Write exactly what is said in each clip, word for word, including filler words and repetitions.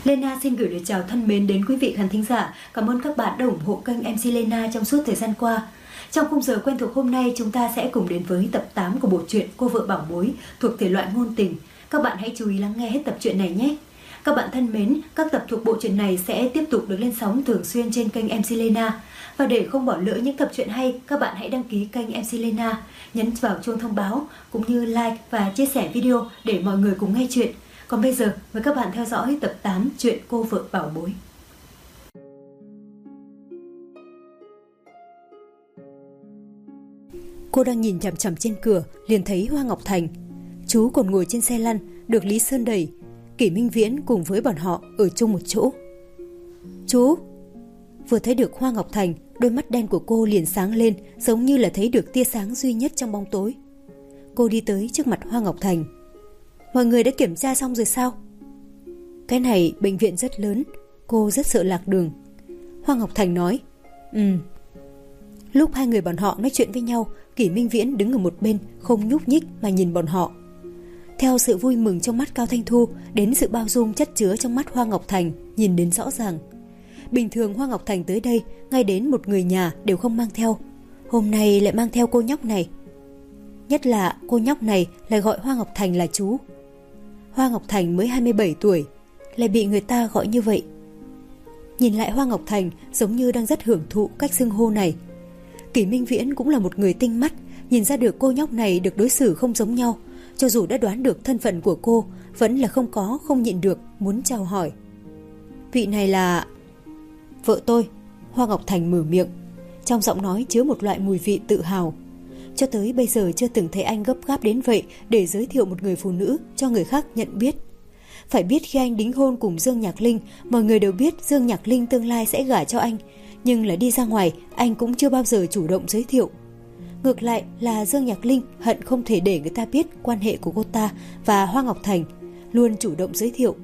Lena xin gửi lời chào thân mến đến quý vị khán thính giả. Cảm ơn các bạn đã ủng hộ kênh em xê Lena trong suốt thời gian qua. Trong khung giờ quen thuộc hôm nay, chúng ta sẽ cùng đến với tập tám của bộ truyện Cô vợ bảo bối thuộc thể loại ngôn tình. Các bạn hãy chú ý lắng nghe hết tập truyện này nhé. Các bạn thân mến, các tập thuộc bộ truyện này sẽ tiếp tục được lên sóng thường xuyên trên kênh em xê Lena. Và để không bỏ lỡ những tập truyện hay, các bạn hãy đăng ký kênh em xê Lena, nhấn vào chuông thông báo cũng như like và chia sẻ video để mọi người cùng nghe chuyện. Còn bây giờ, mời các bạn theo dõi tập tám truyện Cô vợ bảo bối. Cô đang nhìn chằm chằm trên cửa, liền thấy Hoa Ngọc Thành. Chú còn ngồi trên xe lăn, được Lý Sơn đẩy. Kỷ Minh Viễn cùng với bọn họ ở chung một chỗ. Chú! Vừa thấy được Hoa Ngọc Thành, đôi mắt đen của cô liền sáng lên, giống như là thấy được tia sáng duy nhất trong bóng tối. Cô đi tới trước mặt Hoa Ngọc Thành. Mọi người đã kiểm tra xong rồi sao? Cái này bệnh viện rất lớn, cô rất sợ lạc đường. Hoa Ngọc Thành nói. Ừ. Lúc hai người bọn họ nói chuyện với nhau, Kỷ Minh Viễn đứng ở một bên, không nhúc nhích mà nhìn bọn họ. Theo sự vui mừng trong mắt Cao Thanh Thu đến sự bao dung chất chứa trong mắt Hoa Ngọc Thành nhìn đến rõ ràng. Bình thường Hoa Ngọc Thành tới đây, ngay đến một người nhà đều không mang theo. Hôm nay lại mang theo cô nhóc này. Nhất là cô nhóc này lại gọi Hoa Ngọc Thành là chú. Hoa Ngọc Thành mới hai mươi bảy tuổi, lại bị người ta gọi như vậy. Nhìn lại Hoa Ngọc Thành giống như đang rất hưởng thụ cách xưng hô này. Kỷ Minh Viễn cũng là một người tinh mắt, nhìn ra được cô nhóc này được đối xử không giống nhau. Cho dù đã đoán được thân phận của cô, vẫn là không có không nhịn được muốn chào hỏi. Vị này là... Vợ tôi. Hoa Ngọc Thành mở miệng, trong giọng nói chứa một loại mùi vị tự hào. Cho tới bây giờ chưa từng thấy anh gấp gáp đến vậy để giới thiệu một người phụ nữ cho người khác nhận biết. Phải biết khi anh đính hôn cùng Dương Nhạc Linh, mọi người đều biết Dương Nhạc Linh tương lai sẽ gả cho anh, nhưng là đi ra ngoài anh cũng chưa bao giờ chủ động giới thiệu. Ngược lại là Dương Nhạc Linh hận không thể để người ta biết quan hệ của cô ta và Hoa Ngọc Thành, luôn chủ động giới thiệu.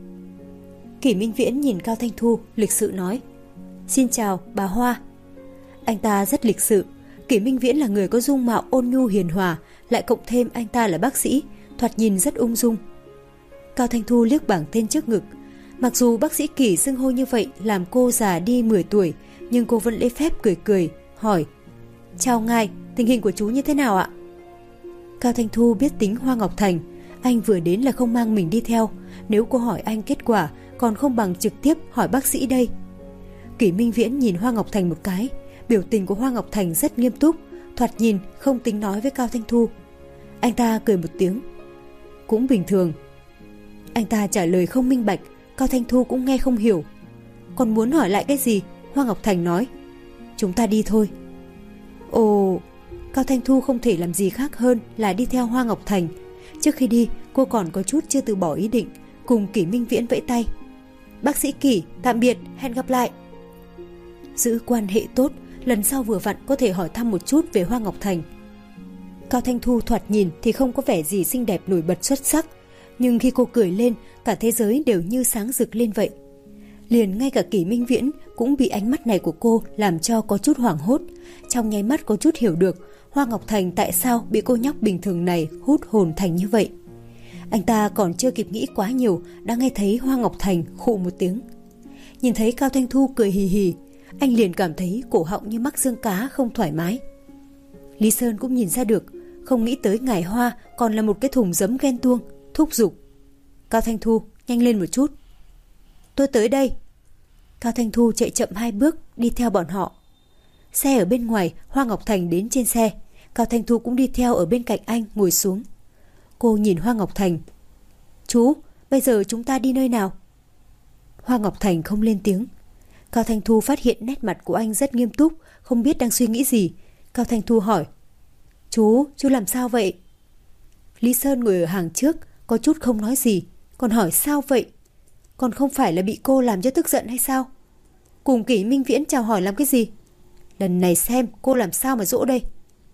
Kỷ Minh Viễn nhìn Cao Thanh Thu, lịch sự nói. Xin chào bà Hoa. Anh ta rất lịch sự. Kỷ Minh Viễn là người có dung mạo ôn nhu hiền hòa, lại cộng thêm anh ta là bác sĩ, thoạt nhìn rất ung dung. Cao Thanh Thu liếc bảng tên trước ngực. Mặc dù bác sĩ Kỷ xưng hô như vậy làm cô già đi mười tuổi, nhưng cô vẫn lễ phép cười cười, hỏi. Chào ngài, tình hình của chú như thế nào ạ? Cao Thanh Thu biết tính Hoa Ngọc Thành, anh vừa đến là không mang mình đi theo. Nếu cô hỏi anh kết quả, còn không bằng trực tiếp hỏi bác sĩ đây. Kỷ Minh Viễn nhìn Hoa Ngọc Thành một cái. Biểu tình của Hoa Ngọc Thành rất nghiêm túc, thoạt nhìn không tính nói với Cao Thanh Thu. Anh ta cười một tiếng. Cũng bình thường. Anh ta trả lời không minh bạch, Cao Thanh Thu cũng nghe không hiểu. Còn muốn hỏi lại cái gì? Hoa Ngọc Thành nói. Chúng ta đi thôi. Ồ, Cao Thanh Thu không thể làm gì khác hơn là đi theo Hoa Ngọc Thành. Trước khi đi, cô còn có chút chưa từ bỏ ý định, cùng Kỷ Minh Viễn vẫy tay. Bác sĩ Kỷ, tạm biệt, hẹn gặp lại. Giữ quan hệ tốt, lần sau vừa vặn có thể hỏi thăm một chút về Hoa Ngọc Thành. Cao Thanh Thu thoạt nhìn thì không có vẻ gì xinh đẹp nổi bật xuất sắc, nhưng khi cô cười lên, cả thế giới đều như sáng rực lên vậy. Liền ngay cả Kỷ Minh Viễn cũng bị ánh mắt này của cô làm cho có chút hoảng hốt, trong nháy mắt có chút hiểu được Hoa Ngọc Thành tại sao bị cô nhóc bình thường này hút hồn thành như vậy. Anh ta còn chưa kịp nghĩ quá nhiều đã nghe thấy Hoa Ngọc Thành khụ một tiếng. Nhìn thấy Cao Thanh Thu cười hì hì, anh liền cảm thấy cổ họng như mắc xương cá không thoải mái. Lý Sơn cũng nhìn ra được, không nghĩ tới ngài Hoa còn là một cái thùng giấm ghen tuông, thúc giục. Cao Thanh Thu, nhanh lên một chút. Tôi tới đây. Cao Thanh Thu chạy chậm hai bước đi theo bọn họ. Xe ở bên ngoài, Hoa Ngọc Thành đến trên xe. Cao Thanh Thu cũng đi theo ở bên cạnh anh ngồi xuống. Cô nhìn Hoa Ngọc Thành. Chú, bây giờ chúng ta đi nơi nào? Hoa Ngọc Thành không lên tiếng. Cao Thanh Thu phát hiện nét mặt của anh rất nghiêm túc, không biết đang suy nghĩ gì. Cao Thanh Thu hỏi. Chú, chú làm sao vậy? Lý Sơn ngồi ở hàng trước, có chút không nói gì, còn hỏi sao vậy? Còn không phải là bị cô làm cho tức giận hay sao? Cùng Kỷ Minh Viễn chào hỏi làm cái gì? Lần này xem cô làm sao mà dỗ đây.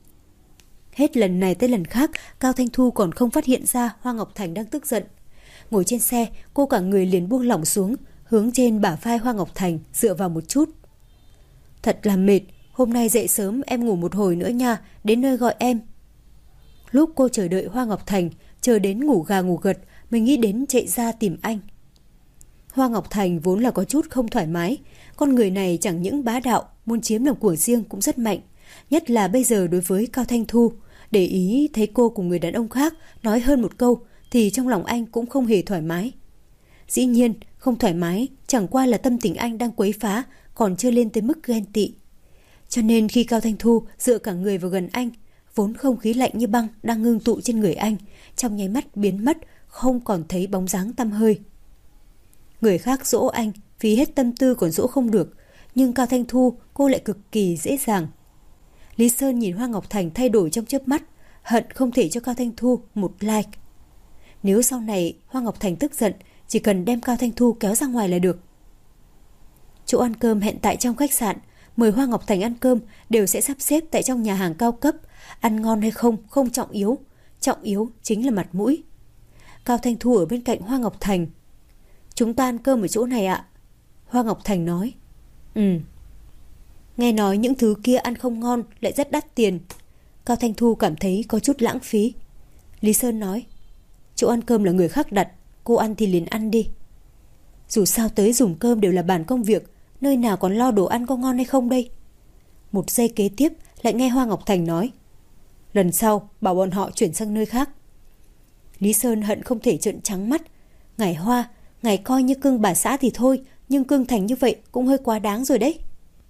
Hết lần này tới lần khác, Cao Thanh Thu còn không phát hiện ra Hoa Ngọc Thành đang tức giận. Ngồi trên xe, cô cả người liền buông lỏng xuống, hướng trên bả vai Hoa Ngọc Thành dựa vào một chút. Thật là mệt, hôm nay dậy sớm em ngủ một hồi nữa nha, đến nơi gọi em. Lúc cô chờ đợi Hoa Ngọc Thành, chờ đến ngủ gà ngủ gật, mới nghĩ đến chạy ra tìm anh. Hoa Ngọc Thành vốn là có chút không thoải mái. Con người này chẳng những bá đạo, muốn chiếm làm của riêng cũng rất mạnh. Nhất là bây giờ đối với Cao Thanh Thu, để ý thấy cô cùng người đàn ông khác nói hơn một câu thì trong lòng anh cũng không hề thoải mái. Dĩ nhiên, không thoải mái chẳng qua là tâm tình anh đang quấy phá, còn chưa lên tới mức ghen tị. Cho nên khi Cao Thanh Thu dựa cả người vào gần anh, vốn không khí lạnh như băng đang ngưng tụ trên người anh, trong nháy mắt biến mất, không còn thấy bóng dáng tăm hơi. Người khác dỗ anh, phí hết tâm tư còn dỗ không được, nhưng Cao Thanh Thu cô lại cực kỳ dễ dàng. Lý Sơn nhìn Hoa Ngọc Thành thay đổi trong chớp mắt, hận không thể cho Cao Thanh Thu một like. Nếu sau này Hoa Ngọc Thành tức giận, chỉ cần đem Cao Thanh Thu kéo ra ngoài là được. Chỗ ăn cơm hẹn tại trong khách sạn, mời Hoa Ngọc Thành ăn cơm đều sẽ sắp xếp tại trong nhà hàng cao cấp. Ăn ngon hay không không trọng yếu, trọng yếu chính là mặt mũi. Cao Thanh Thu ở bên cạnh Hoa Ngọc Thành. Chúng ta ăn cơm ở chỗ này ạ. Hoa Ngọc Thành nói. Ừ. Nghe nói những thứ kia ăn không ngon lại rất đắt tiền. Cao Thanh Thu cảm thấy có chút lãng phí. Lý Sơn nói. Chỗ ăn cơm là người khác đặt, cô ăn thì liền ăn đi. Dù sao tới dùng cơm đều là bàn công việc, nơi nào còn lo đồ ăn có ngon hay không đây. Một giây kế tiếp lại nghe Hoa Ngọc Thành nói. Lần sau bảo bọn họ chuyển sang nơi khác. Lý Sơn hận không thể trợn trắng mắt. Ngài Hoa, ngài coi như cưng bà xã thì thôi, nhưng cưng Thành như vậy cũng hơi quá đáng rồi đấy.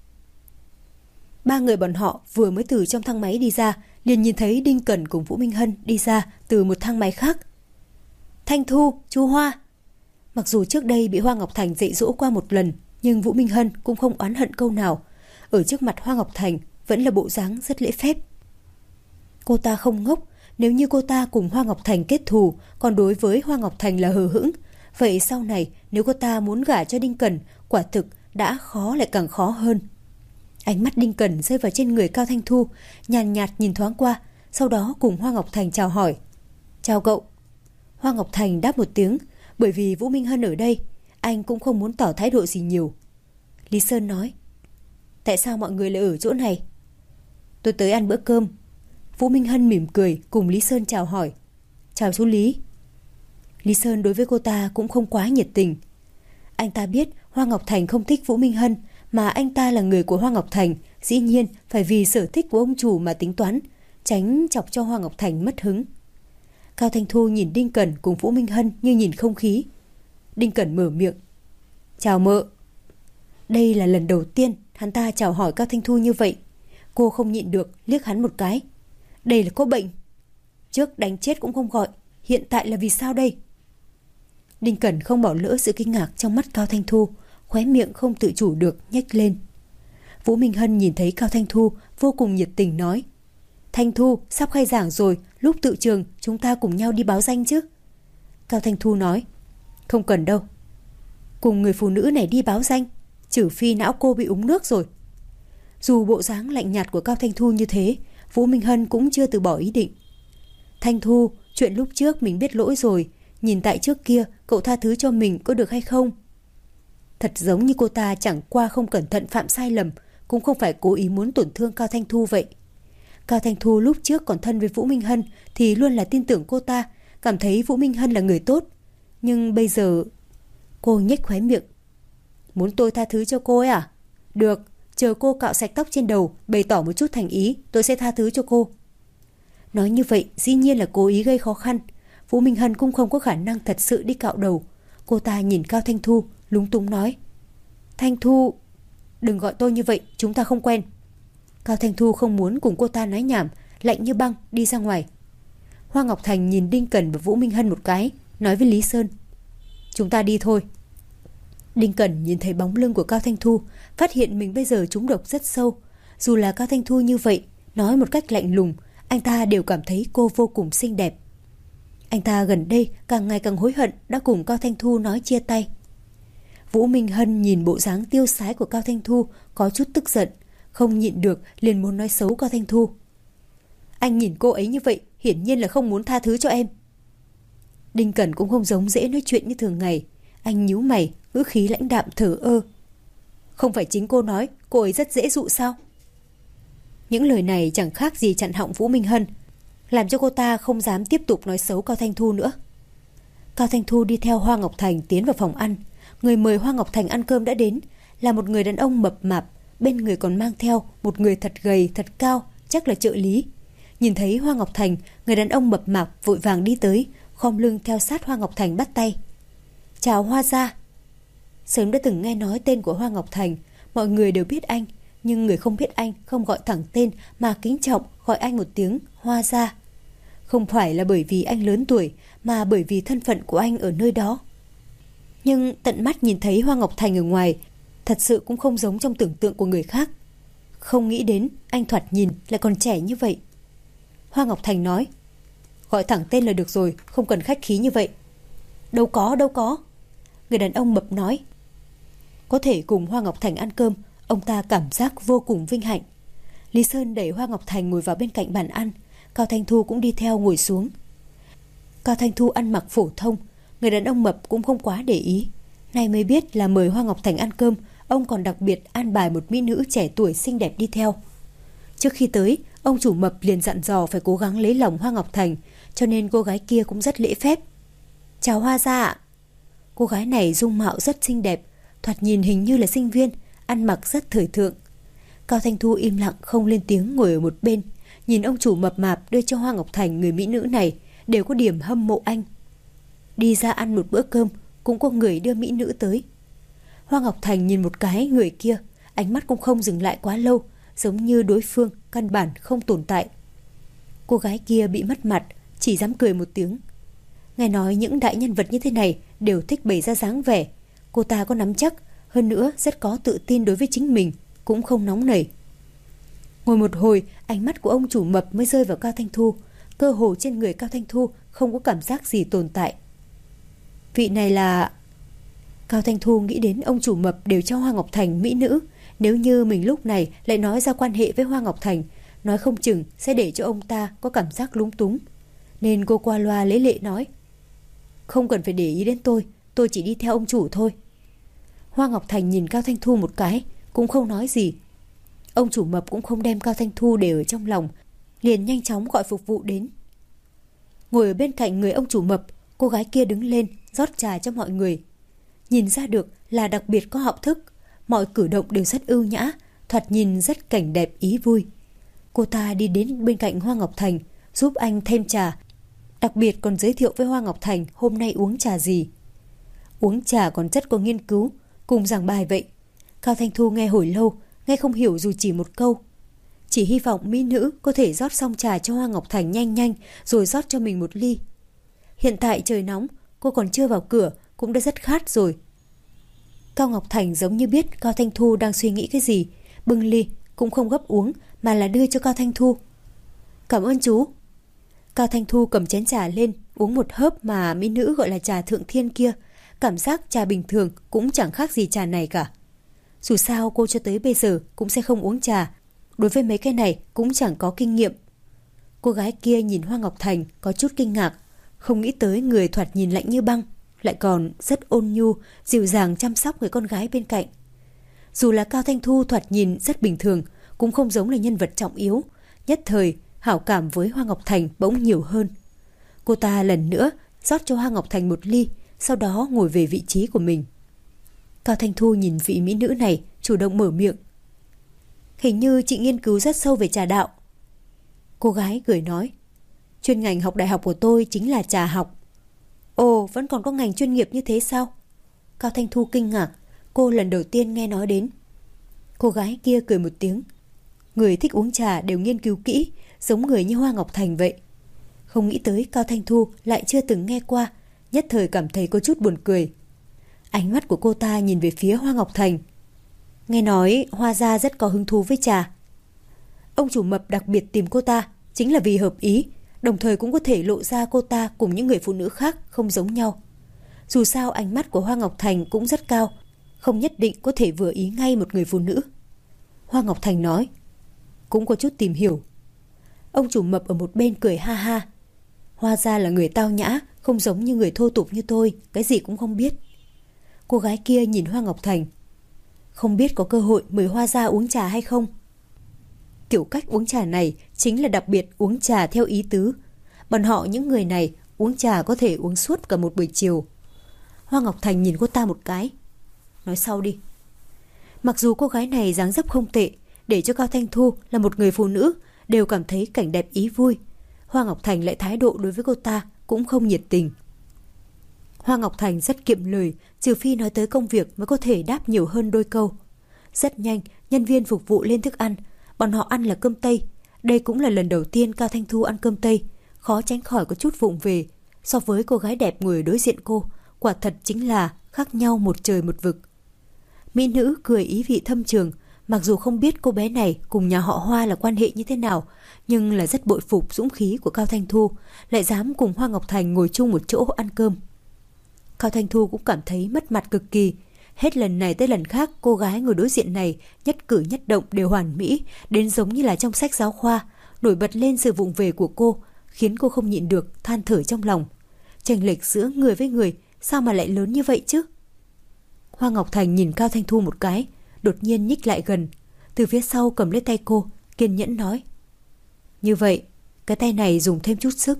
Ba người bọn họ vừa mới từ trong thang máy đi ra, liền nhìn thấy Đinh Cẩn cùng Vũ Minh Hân đi ra từ một thang máy khác. Thanh Thu, chú Hoa. Mặc dù trước đây bị Hoa Ngọc Thành dạy dỗ qua một lần, nhưng Vũ Minh Hân cũng không oán hận câu nào. Ở trước mặt Hoa Ngọc Thành vẫn là bộ dáng rất lễ phép. Cô ta không ngốc, nếu như cô ta cùng Hoa Ngọc Thành kết thù, còn đối với Hoa Ngọc Thành là hờ hững, vậy sau này nếu cô ta muốn gả cho Đinh Cẩn, quả thực đã khó lại càng khó hơn. Ánh mắt Đinh Cẩn rơi vào trên người Cao Thanh Thu, nhàn nhạt nhìn thoáng qua, sau đó cùng Hoa Ngọc Thành chào hỏi. Chào cậu. Hoa Ngọc Thành đáp một tiếng, bởi vì Vũ Minh Hân ở đây, anh cũng không muốn tỏ thái độ gì nhiều. Lý Sơn nói. Tại sao mọi người lại ở chỗ này? Tôi tới ăn bữa cơm. Vũ Minh Hân mỉm cười cùng Lý Sơn chào hỏi. Chào chú Lý. Lý Sơn đối với cô ta cũng không quá nhiệt tình. Anh ta biết Hoa Ngọc Thành không thích Vũ Minh Hân, mà anh ta là người của Hoa Ngọc Thành, dĩ nhiên phải vì sở thích của ông chủ mà tính toán, tránh chọc cho Hoa Ngọc Thành mất hứng. Cao Thanh Thu nhìn Đinh Cẩn cùng Vũ Minh Hân như nhìn không khí. Đinh Cẩn mở miệng. Chào mợ. Đây là lần đầu tiên hắn ta chào hỏi Cao Thanh Thu như vậy. Cô không nhịn được liếc hắn một cái. Đây là có bệnh. Trước đánh chết cũng không gọi, hiện tại là vì sao đây? Đinh Cẩn không bỏ lỡ sự kinh ngạc trong mắt Cao Thanh Thu, khóe miệng không tự chủ được nhếch lên. Vũ Minh Hân nhìn thấy Cao Thanh Thu vô cùng nhiệt tình nói. Thanh Thu, sắp khai giảng rồi, lúc tự trường chúng ta cùng nhau đi báo danh chứ? Cao Thanh Thu nói. Không cần đâu. Cùng người phụ nữ này đi báo danh, trừ phi não cô bị uống nước rồi. Dù bộ dáng lạnh nhạt của Cao Thanh Thu như thế, Vũ Minh Hân cũng chưa từ bỏ ý định. Thanh Thu, chuyện lúc trước mình biết lỗi rồi, nhìn tại trước kia cậu tha thứ cho mình có được hay không? Thật giống như cô ta chẳng qua không cẩn thận phạm sai lầm, cũng không phải cố ý muốn tổn thương Cao Thanh Thu vậy. Cao Thanh Thu lúc trước còn thân với Vũ Minh Hân thì luôn là tin tưởng cô ta, cảm thấy Vũ Minh Hân là người tốt. Nhưng bây giờ... Cô nhếch khóe miệng. Muốn tôi tha thứ cho cô ấy à? Được, chờ cô cạo sạch tóc trên đầu, bày tỏ một chút thành ý, tôi sẽ tha thứ cho cô. Nói như vậy dĩ nhiên là cố ý gây khó khăn. Vũ Minh Hân cũng không có khả năng thật sự đi cạo đầu. Cô ta nhìn Cao Thanh Thu lúng túng nói. Thanh Thu, đừng gọi tôi như vậy, chúng ta không quen. Cao Thanh Thu không muốn cùng cô ta nói nhảm, lạnh như băng đi ra ngoài. Hoa Ngọc Thành nhìn Đinh Cẩn và Vũ Minh Hân một cái, nói với Lý Sơn. Chúng ta đi thôi. Đinh Cẩn nhìn thấy bóng lưng của Cao Thanh Thu, phát hiện mình bây giờ trúng độc rất sâu. Dù là Cao Thanh Thu như vậy, nói một cách lạnh lùng, anh ta đều cảm thấy cô vô cùng xinh đẹp. Anh ta gần đây càng ngày càng hối hận đã cùng Cao Thanh Thu nói chia tay. Vũ Minh Hân nhìn bộ dáng tiêu sái của Cao Thanh Thu có chút tức giận, không nhịn được liền muốn nói xấu Cao Thanh Thu. Anh nhìn cô ấy như vậy hiển nhiên là không muốn tha thứ cho em. Đinh Cẩn cũng không giống dễ nói chuyện như thường ngày. Anh nhíu mày, ngữ khí lãnh đạm thờ ơ. Không phải chính cô nói cô ấy rất dễ dụ sao? Những lời này chẳng khác gì chặn họng Vũ Minh Hân, làm cho cô ta không dám tiếp tục nói xấu Cao Thanh Thu nữa. Cao Thanh Thu đi theo Hoa Ngọc Thành tiến vào phòng ăn, Người mời Hoa Ngọc Thành ăn cơm đã đến, là một người đàn ông mập mạp, bên người còn mang theo một người thật gầy, thật cao, chắc là trợ lý. Nhìn thấy Hoa Ngọc Thành, người đàn ông mập mạp vội vàng đi tới, khom lưng theo sát Hoa Ngọc Thành bắt tay. Chào Hoa gia. Sớm đã từng nghe nói tên của Hoa Ngọc Thành, mọi người đều biết anh, nhưng người không biết anh không gọi thẳng tên mà kính trọng gọi anh một tiếng Hoa gia. Không phải là bởi vì anh lớn tuổi, mà bởi vì thân phận của anh ở nơi đó. Nhưng tận mắt nhìn thấy Hoa Ngọc Thành ở ngoài, thật sự cũng không giống trong tưởng tượng của người khác. Không nghĩ đến anh thoạt nhìn lại còn trẻ như vậy. Hoa Ngọc Thành nói, gọi thẳng tên là được rồi, không cần khách khí như vậy. Đâu có, đâu có. Người đàn ông mập nói. Có thể cùng Hoa Ngọc Thành ăn cơm, ông ta cảm giác vô cùng vinh hạnh. Lý Sơn đẩy Hoa Ngọc Thành ngồi vào bên cạnh bàn ăn, Cao Thanh Thu cũng đi theo ngồi xuống. Cao Thanh Thu ăn mặc phổ thông, người đàn ông mập cũng không quá để ý. Nay mới biết là mời Hoa Ngọc Thành ăn cơm, ông còn đặc biệt an bài một mỹ nữ trẻ tuổi xinh đẹp đi theo. Trước khi tới, ông chủ mập liền dặn dò phải cố gắng lấy lòng Hoa Ngọc Thành, cho nên cô gái kia cũng rất lễ phép. Chào Hoa gia ạ. Cô gái này dung mạo rất xinh đẹp, thoạt nhìn hình như là sinh viên, ăn mặc rất thời thượng. Cao Thanh Thu im lặng không lên tiếng ngồi ở một bên, nhìn ông chủ mập mạp đưa cho Hoa Ngọc Thành người mỹ nữ này, đều có điểm hâm mộ anh. Đi ra ăn một bữa cơm, cũng có người đưa mỹ nữ tới. Hoa Ngọc Thành nhìn một cái người kia, ánh mắt cũng không dừng lại quá lâu, giống như đối phương căn bản không tồn tại. Cô gái kia bị mất mặt, chỉ dám cười một tiếng. Nghe nói những đại nhân vật như thế này đều thích bày ra dáng vẻ. Cô ta có nắm chắc, hơn nữa rất có tự tin đối với chính mình, cũng không nóng nảy. Ngồi một hồi, ánh mắt của ông chủ mập mới rơi vào Cao Thanh Thu. Cơ hồ trên người Cao Thanh Thu không có cảm giác gì tồn tại. Vị này là... Cao Thanh Thu nghĩ đến ông chủ mập đều cho Hoa Ngọc Thành mỹ nữ. Nếu như mình lúc này lại nói ra quan hệ với Hoa Ngọc Thành, nói không chừng sẽ để cho ông ta có cảm giác lúng túng. Nên cô qua loa lấy lệ nói, không cần phải để ý đến tôi, tôi chỉ đi theo ông chủ thôi. Hoa Ngọc Thành nhìn Cao Thanh Thu một cái, cũng không nói gì. Ông chủ mập cũng không đem Cao Thanh Thu để ở trong lòng, liền nhanh chóng gọi phục vụ đến. Ngồi ở bên cạnh người ông chủ mập, cô gái kia đứng lên rót trà cho mọi người. Nhìn ra được là đặc biệt có học thức, mọi cử động đều rất ưu nhã, thoạt nhìn rất cảnh đẹp ý vui. Cô ta đi đến bên cạnh Hoa Ngọc Thành, giúp anh thêm trà, đặc biệt còn giới thiệu với Hoa Ngọc Thành hôm nay uống trà gì. Uống trà còn rất có nghiên cứu, cùng giảng bài vậy. Cao Thanh Thu nghe hồi lâu, nghe không hiểu dù chỉ một câu. Chỉ hy vọng mỹ nữ có thể rót xong trà cho Hoa Ngọc Thành nhanh nhanh, rồi rót cho mình một ly. Hiện tại trời nóng, cô còn chưa vào cửa, cũng đã rất khát rồi. Cao Ngọc Thành giống như biết Cao Thanh Thu đang suy nghĩ cái gì, bưng ly, cũng không gấp uống, mà là đưa cho Cao Thanh Thu. Cảm ơn chú. Cao Thanh Thu cầm chén trà lên, uống một hớp mà mỹ nữ gọi là trà thượng thiên kia. Cảm giác trà bình thường cũng chẳng khác gì trà này cả. Dù sao cô cho tới bây giờ cũng sẽ không uống trà, đối với mấy cái này cũng chẳng có kinh nghiệm. Cô gái kia nhìn Hoa Ngọc Thành có chút kinh ngạc, không nghĩ tới người thoạt nhìn lạnh như băng lại còn rất ôn nhu, dịu dàng chăm sóc người con gái bên cạnh. Dù là Cao Thanh Thu thoạt nhìn rất bình thường, cũng không giống là nhân vật trọng yếu, nhất thời hảo cảm với Hoa Ngọc Thành bỗng nhiều hơn. Cô ta lần nữa rót cho Hoa Ngọc Thành một ly, sau đó ngồi về vị trí của mình. Cao Thanh Thu nhìn vị mỹ nữ này, chủ động mở miệng. Hình như chị nghiên cứu rất sâu về trà đạo. Cô gái cười nói, chuyên ngành học đại học của tôi chính là trà học. Ồ, vẫn còn có ngành chuyên nghiệp như thế sao? Cao Thanh Thu kinh ngạc, cô lần đầu tiên nghe nói đến. Cô gái kia cười một tiếng. Người thích uống trà đều nghiên cứu kỹ, giống người như Hoa Ngọc Thành vậy. Không nghĩ tới Cao Thanh Thu lại chưa từng nghe qua, nhất thời cảm thấy có chút buồn cười. Ánh mắt của cô ta nhìn về phía Hoa Ngọc Thành. Nghe nói Hoa gia rất có hứng thú với trà. Ông chủ mập đặc biệt tìm cô ta chính là vì hợp ý, đồng thời cũng có thể lộ ra cô ta cùng những người phụ nữ khác không giống nhau. Dù sao ánh mắt của Hoa Ngọc Thành cũng rất cao, không nhất định có thể vừa ý ngay một người phụ nữ. Hoa Ngọc Thành nói, cũng có chút tìm hiểu. Ông chủ mập ở một bên cười ha ha. Hoa gia là người tao nhã, không giống như người thô tục như tôi, cái gì cũng không biết. Cô gái kia nhìn Hoa Ngọc Thành. Không biết có cơ hội mời Hoa gia uống trà hay không? Kiểu cách uống trà này chính là đặc biệt uống trà theo ý tứ. Bọn họ những người này uống trà có thể uống suốt cả một buổi chiều. Hoa Ngọc Thành nhìn cô ta một cái. nói sau đi. Mặc dù cô gái này dáng dấp không tệ, để cho Cao Thanh Thu là một người phụ nữ đều cảm thấy cảnh đẹp ý vui, Hoa Ngọc Thành lại thái độ đối với cô ta cũng không nhiệt tình. Hoa Ngọc Thành rất kiệm lời, trừ phi nói tới công việc mới có thể đáp nhiều hơn đôi câu. Rất nhanh, nhân viên phục vụ lên thức ăn, bọn họ ăn là cơm Tây. Đây cũng là lần đầu tiên Cao Thanh Thu ăn cơm Tây, khó tránh khỏi có chút vụng về. So với cô gái đẹp ngồi đối diện cô, quả thật chính là khác nhau một trời một vực. Mỹ nữ cười ý vị thâm trường, mặc dù không biết cô bé này cùng nhà họ Hoa là quan hệ như thế nào, nhưng là rất bội phục dũng khí của Cao Thanh Thu, lại dám cùng Hoa Ngọc Thành ngồi chung một chỗ ăn cơm. Cao Thanh Thu cũng cảm thấy mất mặt cực kỳ. Hết lần này tới lần khác, cô gái ngồi đối diện này nhất cử nhất động đều hoàn mỹ, đến giống như là trong sách giáo khoa. Nổi bật lên sự vụng về của cô, khiến cô không nhịn được than thở trong lòng. Chênh lệch giữa người với người sao mà lại lớn như vậy chứ? Hoa Ngọc Thành nhìn Cao Thanh Thu một cái, đột nhiên nhích lại gần, từ phía sau cầm lấy tay cô, kiên nhẫn nói: như vậy, cái tay này dùng thêm chút sức.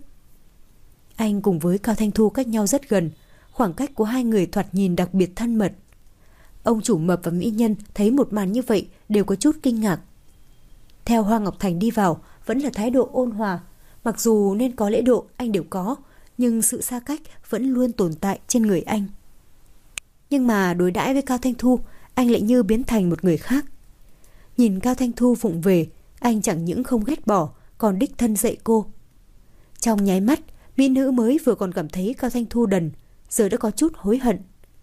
Anh cùng với Cao Thanh Thu cách nhau rất gần, khoảng cách của hai người thoạt nhìn đặc biệt thân mật. Ông chủ mập và mỹ nhân thấy một màn như vậy đều có chút kinh ngạc. Theo Hoa Ngọc Thành đi vào, vẫn là thái độ ôn hòa. Mặc dù nên có lễ độ anh đều có, nhưng sự xa cách vẫn luôn tồn tại trên người anh. Nhưng mà đối đãi với Cao Thanh Thu, anh lại như biến thành một người khác. Nhìn Cao Thanh Thu vụng về, anh chẳng những không ghét bỏ, còn đích thân dạy cô. Trong nháy mắt, mỹ nữ mới vừa còn cảm thấy Cao Thanh Thu đần, giờ đã có chút hối hận.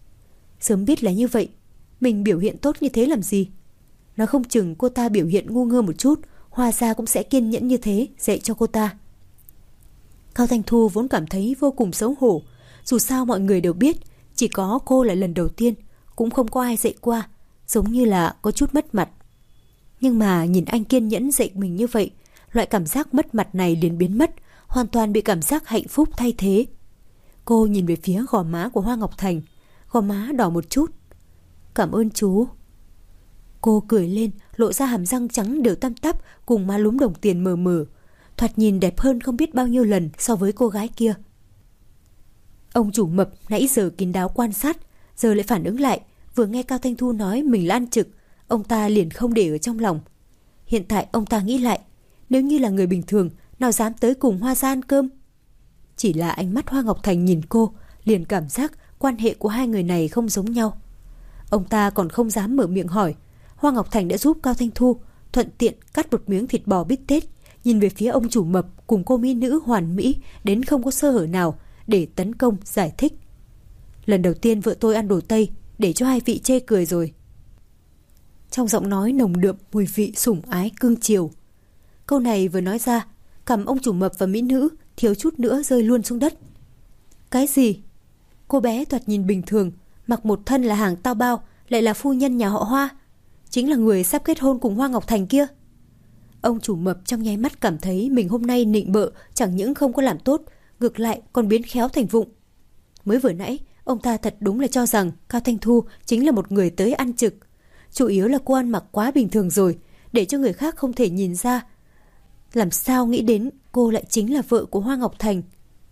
Sớm biết là như vậy, mình biểu hiện tốt như thế làm gì? Nói không chừng cô ta biểu hiện ngu ngơ một chút, Hoa gia cũng sẽ kiên nhẫn như thế dạy cho cô ta. Cao Thanh Thu vốn cảm thấy vô cùng xấu hổ. Dù sao mọi người đều biết, chỉ có cô là lần đầu tiên, cũng không có ai dạy qua, giống như là có chút mất mặt. Nhưng mà nhìn anh kiên nhẫn dạy mình như vậy, loại cảm giác mất mặt này liền biến mất, hoàn toàn bị cảm giác hạnh phúc thay thế. Cô nhìn về phía gò má của Hoa Ngọc Thành, gò má đỏ một chút. Cảm ơn chú. Cô cười lên, lộ ra hàm răng trắng đều tăm tắp cùng má lúm đồng tiền mờ mờ, thoạt nhìn đẹp hơn không biết bao nhiêu lần so với cô gái kia. Ông chủ mập nãy giờ kín đáo quan sát, giờ lại phản ứng lại, vừa nghe Cao Thanh Thu nói mình là ăn trực, ông ta liền không để ở trong lòng. Hiện tại ông ta nghĩ lại, nếu như là người bình thường, nào dám tới cùng Hoa gia ăn cơm. Chỉ là ánh mắt Hoa Ngọc Thành nhìn cô, liền cảm giác quan hệ của hai người này không giống nhau. Ông ta còn không dám mở miệng hỏi, Hoa Ngọc Thành đã giúp Cao Thanh Thu thuận tiện cắt một miếng thịt bò bít tết, nhìn về phía ông chủ mập cùng cô mỹ nữ hoàn mỹ đến không có sơ hở nào để tấn công giải thích. Lần đầu tiên vợ tôi ăn đồ Tây, để cho hai vị chê cười rồi. Trong giọng nói nồng đượm mùi vị sủng ái cưng chiều. Câu này vừa nói ra, cằm ông chủ mập và mỹ nữ thiếu chút nữa rơi luôn xuống đất. Cái gì? Cô bé thoạt nhìn bình thường, mặc một thân là hàng tao bao, lại là phu nhân nhà họ Hoa, chính là người sắp kết hôn cùng Hoa Ngọc Thành kia. Ông chủ mập trong nháy mắt cảm thấy mình hôm nay nịnh bợ chẳng những không có làm tốt, ngược lại còn biến khéo thành vụng. Mới vừa nãy, ông ta thật đúng là cho rằng Cao Thanh Thu chính là một người tới ăn trực. Chủ yếu là cô ăn mặc quá bình thường rồi, để cho người khác không thể nhìn ra. Làm sao nghĩ đến cô lại chính là vợ của Hoa Ngọc Thành.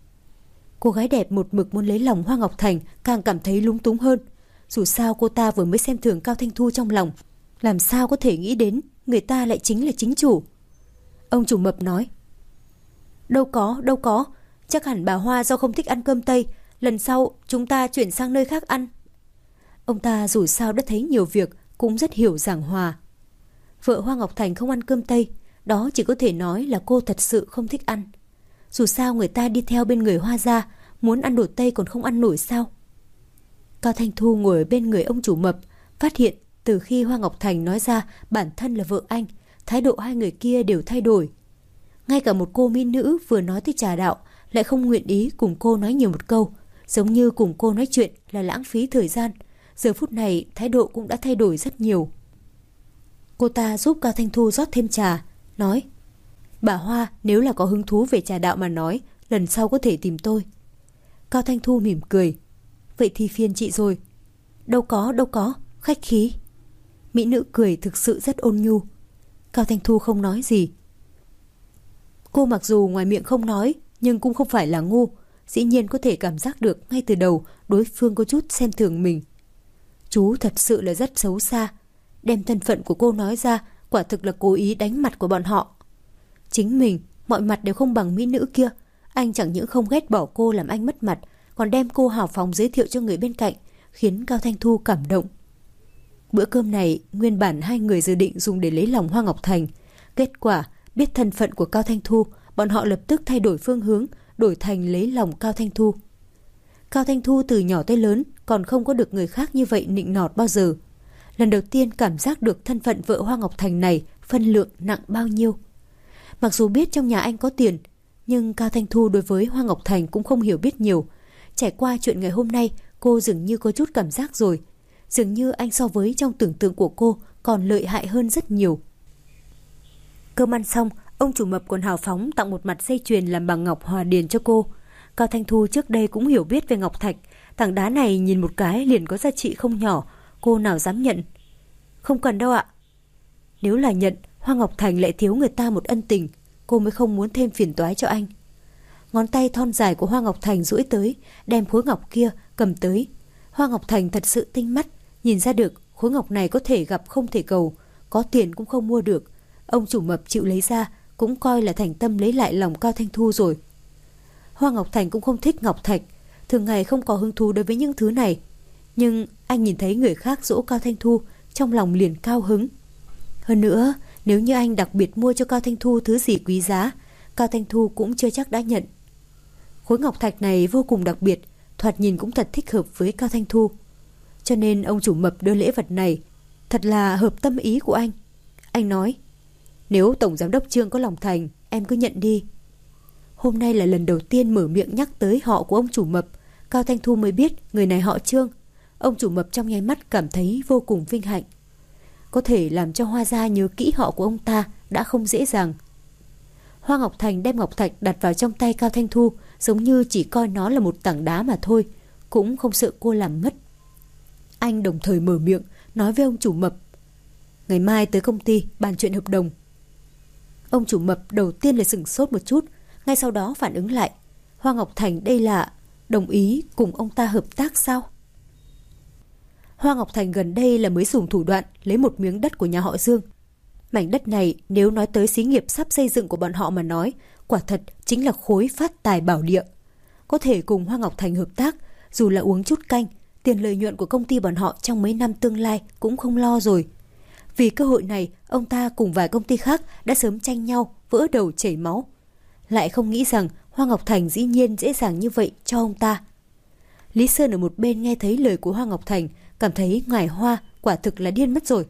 Cô gái đẹp một mực muốn lấy lòng Hoa Ngọc Thành càng cảm thấy lúng túng hơn. Dù sao cô ta vừa mới xem thường Cao Thanh Thu trong lòng, làm sao có thể nghĩ đến người ta lại chính là chính chủ. Ông chủ mập nói: Đâu có, đâu có, chắc hẳn bà Hoa do không thích ăn cơm Tây, lần sau chúng ta chuyển sang nơi khác ăn. Ông ta dù sao đã thấy nhiều việc, cũng rất hiểu giảng hòa. Vợ Hoa Ngọc Thành không ăn cơm Tây, đó chỉ có thể nói là cô thật sự không thích ăn. Dù sao người ta đi theo bên người Hoa gia, muốn ăn đồ Tây còn không ăn nổi sao? Cao Thanh Thu ngồi ở bên người ông chủ mập, phát hiện từ khi Hoa Ngọc Thành nói ra bản thân là vợ anh, thái độ hai người kia đều thay đổi. Ngay cả một cô mỹ nữ vừa nói tới trà đạo lại không nguyện ý cùng cô nói nhiều một câu, giống như cùng cô nói chuyện là lãng phí thời gian. Giờ phút này thái độ cũng đã thay đổi rất nhiều. Cô ta giúp Cao Thanh Thu rót thêm trà, nói: Bà Hoa nếu là có hứng thú về trà đạo mà nói, lần sau có thể tìm tôi. Cao Thanh Thu mỉm cười: Vậy thì phiền chị rồi. Đâu có, đâu có, khách khí. Mỹ nữ cười thực sự rất ôn nhu. Cao Thanh Thu không nói gì. Cô mặc dù ngoài miệng không nói, nhưng cũng không phải là ngu, dĩ nhiên có thể cảm giác được ngay từ đầu đối phương có chút xem thường mình. Chú thật sự là rất xấu xa. Đem thân phận của cô nói ra, quả thực là cố ý đánh mặt của bọn họ. Chính mình, mọi mặt đều không bằng mỹ nữ kia. Anh chẳng những không ghét bỏ cô làm anh mất mặt, còn đem cô hào phóng giới thiệu cho người bên cạnh, khiến Cao Thanh Thu cảm động. Bữa cơm này, nguyên bản hai người dự định dùng để lấy lòng Hoa Ngọc Thành. Kết quả, biết thân phận của Cao Thanh Thu, bọn họ lập tức thay đổi phương hướng, đổi thành lấy lòng Cao Thanh Thu. Cao Thanh Thu từ nhỏ tới lớn còn không có được người khác như vậy nịnh nọt bao giờ. Lần đầu tiên cảm giác được thân phận vợ Hoa Ngọc Thành này phân lượng nặng bao nhiêu. Mặc dù biết trong nhà anh có tiền, nhưng Cao Thanh Thu đối với Hoa Ngọc Thành cũng không hiểu biết nhiều. Trải qua chuyện ngày hôm nay, cô dường như có chút cảm giác rồi. Dường như anh so với trong tưởng tượng của cô còn lợi hại hơn rất nhiều. Cơm ăn xong, ông chủ mập còn hào phóng tặng một mặt dây chuyền làm bằng ngọc hòa điền cho cô. Cao Thanh Thu trước đây cũng hiểu biết về ngọc thạch. Tảng đá này nhìn một cái liền có giá trị không nhỏ. Cô nào dám nhận. Không cần đâu ạ. Nếu là nhận, Hoa Ngọc Thành lại thiếu người ta một ân tình. Cô mới không muốn thêm phiền toái cho anh. Ngón tay thon dài của Hoa Ngọc Thành duỗi tới, đem khối ngọc kia cầm tới. Hoa Ngọc Thành thật sự tinh mắt, nhìn ra được khối ngọc này có thể gặp không thể cầu, có tiền cũng không mua được. Ông chủ mập chịu lấy ra cũng coi là thành tâm lấy lại lòng Cao Thanh Thu rồi. Hoa Ngọc Thành cũng không thích ngọc thạch, thường ngày không có hứng thú đối với những thứ này. Nhưng anh nhìn thấy người khác dỗ Cao Thanh Thu, trong lòng liền cao hứng. Hơn nữa, nếu như anh đặc biệt mua cho Cao Thanh Thu thứ gì quý giá, Cao Thanh Thu cũng chưa chắc đã nhận. Khối ngọc thạch này vô cùng đặc biệt, thoạt nhìn cũng thật thích hợp với Cao Thanh Thu. Cho nên ông chủ mập đưa lễ vật này, thật là hợp tâm ý của anh. Anh nói, nếu Tổng Giám đốc Trương có lòng thành, em cứ nhận đi. Hôm nay là lần đầu tiên mở miệng nhắc tới họ của ông chủ mập, Cao Thanh Thu mới biết người này họ Trương. Ông chủ mập trong nháy mắt cảm thấy vô cùng vinh hạnh. Có thể làm cho Hoa gia nhớ kỹ họ của ông ta đã không dễ dàng. Hoa Ngọc Thành đem ngọc thạch đặt vào trong tay Cao Thanh Thu, giống như chỉ coi nó là một tảng đá mà thôi, cũng không sợ cô làm mất. Anh đồng thời mở miệng nói với ông chủ mập, ngày mai tới công ty bàn chuyện hợp đồng. Ông chủ mập đầu tiên là sửng sốt một chút, ngay sau đó phản ứng lại, Hoa Ngọc Thành đây là đồng ý cùng ông ta hợp tác sao? Hoa Ngọc Thành gần đây là mới dùng thủ đoạn lấy một miếng đất của nhà họ Dương. Mảnh đất này nếu nói tới xí nghiệp sắp xây dựng của bọn họ mà nói, quả thật chính là khối phát tài bảo địa. Có thể cùng Hoa Ngọc Thành hợp tác, dù là uống chút canh, tiền lợi nhuận của công ty bọn họ trong mấy năm tương lai cũng không lo rồi. Vì cơ hội này, ông ta cùng vài công ty khác đã sớm tranh nhau, vỡ đầu chảy máu. Lại không nghĩ rằng Hoa Ngọc Thành dĩ nhiên dễ dàng như vậy cho ông ta. Lý Sơn ở một bên nghe thấy lời của Hoa Ngọc Thành, cảm thấy ngài Hoa quả thực là điên mất rồi.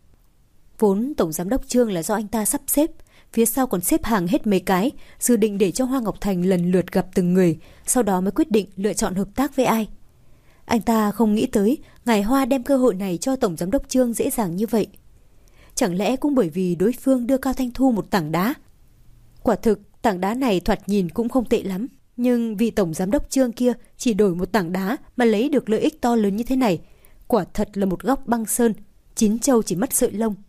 Vốn Tổng Giám đốc Trương là do anh ta sắp xếp, phía sau còn xếp hàng hết mấy cái, dự định để cho Hoa Ngọc Thành lần lượt gặp từng người, sau đó mới quyết định lựa chọn hợp tác với ai. Anh ta không nghĩ tới ngài Hoa đem cơ hội này cho Tổng Giám đốc Trương dễ dàng như vậy. Chẳng lẽ cũng bởi vì đối phương đưa Cao Thanh Thu một tảng đá? Quả thực, tảng đá này thoạt nhìn cũng không tệ lắm, nhưng vì Tổng Giám đốc Trương kia chỉ đổi một tảng đá mà lấy được lợi ích to lớn như thế này, quả thật là một góc băng sơn, chín châu chỉ mất sợi lông.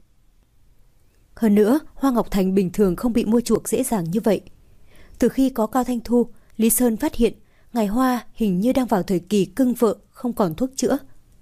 Hơn nữa, Hoa Ngọc Thành bình thường không bị mua chuộc dễ dàng như vậy. Từ khi có Cao Thanh Thu, Lý Sơn phát hiện ngài Hoa hình như đang vào thời kỳ cưng vợ, không còn thuốc chữa.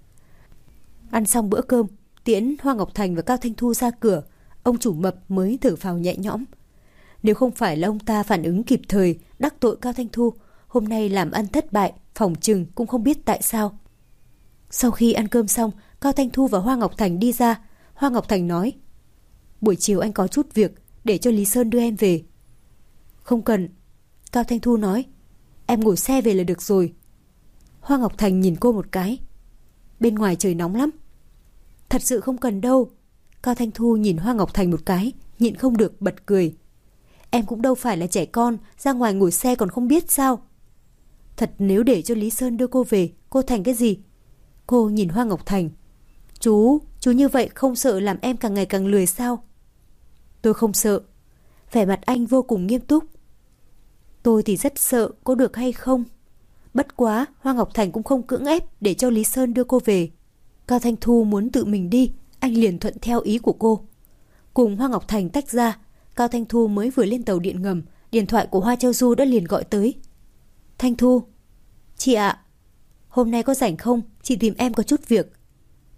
Ăn xong bữa cơm, tiễn Hoa Ngọc Thành và Cao Thanh Thu ra cửa, ông chủ mập mới thở phào nhẹ nhõm. Nếu không phải là ông ta phản ứng kịp thời, đắc tội Cao Thanh Thu, hôm nay làm ăn thất bại, phỏng chừng cũng không biết tại sao. Sau khi ăn cơm xong, Cao Thanh Thu và Hoa Ngọc Thành đi ra. Hoa Ngọc Thành nói, buổi chiều anh có chút việc, để cho Lý Sơn đưa em về. Không cần. Cao Thanh Thu nói, em ngồi xe về là được rồi. Hoa Ngọc Thành nhìn cô một cái, bên ngoài trời nóng lắm. Thật sự không cần đâu. Cao Thanh Thu nhìn Hoa Ngọc Thành một cái, nhịn không được bật cười. Em cũng đâu phải là trẻ con, ra ngoài ngồi xe còn không biết sao. Thật nếu để cho Lý Sơn đưa cô về, cô thành cái gì? Cô nhìn Hoa Ngọc Thành. Chú, chú như vậy không sợ làm em càng ngày càng lười sao? Tôi không sợ. Vẻ mặt anh vô cùng nghiêm túc. Tôi thì rất sợ, có được hay không? Bất quá, Hoa Ngọc Thành cũng không cưỡng ép để cho Lý Sơn đưa cô về. Cao Thanh Thu muốn tự mình đi, anh liền thuận theo ý của cô. Cùng Hoa Ngọc Thành tách ra, Cao Thanh Thu mới vừa lên tàu điện ngầm, điện thoại của Hoa Châu Du đã liền gọi tới. Thanh Thu. Chị ạ, hôm nay có rảnh không? Chị tìm em có chút việc.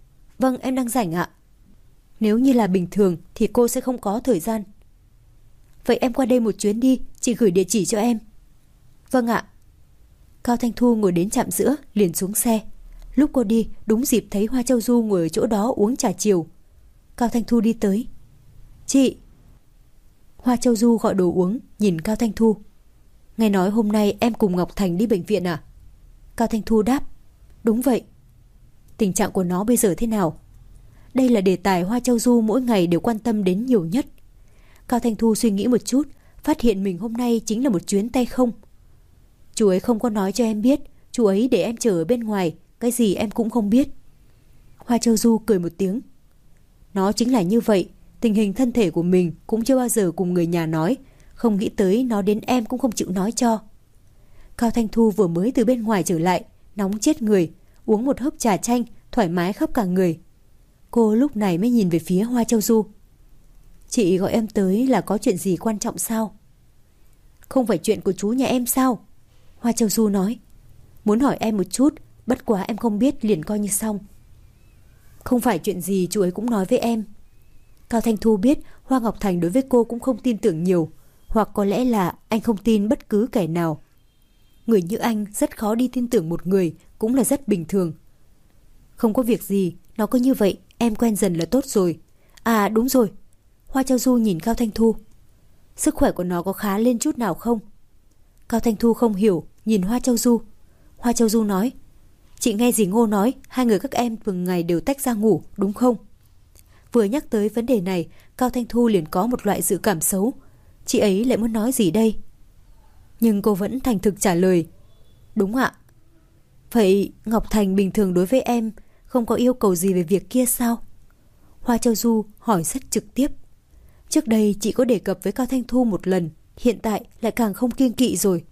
Vâng, em đang rảnh ạ. Nếu như là bình thường thì cô sẽ không có thời gian. Vậy em qua đây một chuyến đi, chị gửi địa chỉ cho em. Vâng ạ. Cao Thanh Thu ngồi đến trạm giữa, liền xuống xe. Lúc cô đi, đúng dịp thấy Hoa Châu Du ngồi ở chỗ đó uống trà chiều. Cao Thanh Thu đi tới. Chị. Hoa Châu Du gọi đồ uống, nhìn Cao Thanh Thu. Nghe nói hôm nay em cùng Ngọc Thành đi bệnh viện à? Cao Thanh Thu đáp. Đúng vậy. Tình trạng của nó bây giờ thế nào? Đây là đề tài Hoa Châu Du mỗi ngày đều quan tâm đến nhiều nhất. Cao Thanh Thu suy nghĩ một chút, phát hiện mình hôm nay chính là một chuyến tay không. Chú ấy không có nói cho em biết, chú ấy để em chờ ở bên ngoài, cái gì em cũng không biết. Hoa Châu Du cười một tiếng. Nó chính là như vậy, tình hình thân thể của mình cũng chưa bao giờ cùng người nhà nói, không nghĩ tới nó đến em cũng không chịu nói cho. Cao Thanh Thu vừa mới từ bên ngoài trở lại, nóng chết người, uống một hớp trà chanh, thoải mái khắp cả người. Cô lúc này mới nhìn về phía Hoa Châu Du. Chị gọi em tới là có chuyện gì quan trọng sao? Không phải chuyện của chú nhà em sao? Hoa Châu Du nói. Muốn hỏi em một chút, bất quá em không biết liền coi như xong. Không phải chuyện gì chú ấy cũng nói với em. Cao Thanh Thu biết Hoa Ngọc Thành đối với cô cũng không tin tưởng nhiều, hoặc có lẽ là anh không tin bất cứ kẻ nào. Người như anh rất khó đi tin tưởng một người, cũng là rất bình thường. Không có việc gì, nó cứ như vậy, em quen dần là tốt rồi. À đúng rồi. Hoa Châu Du nhìn Cao Thanh Thu. Sức khỏe của nó có khá lên chút nào không? Cao Thanh Thu không hiểu, nhìn Hoa Châu Du. Hoa Châu Du nói. Chị nghe dì Ngô nói, hai người các em từng ngày đều tách ra ngủ, đúng không? Vừa nhắc tới vấn đề này, Cao Thanh Thu liền có một loại dự cảm xấu. Chị ấy lại muốn nói gì đây? Nhưng cô vẫn thành thực trả lời. Đúng ạ. Vậy Ngọc Thành bình thường đối với em không có yêu cầu gì về việc kia sao? Hoa Châu Du hỏi rất trực tiếp. Trước đây chị có đề cập với Cao Thanh Thu một lần, hiện tại lại càng không kiêng kỵ rồi.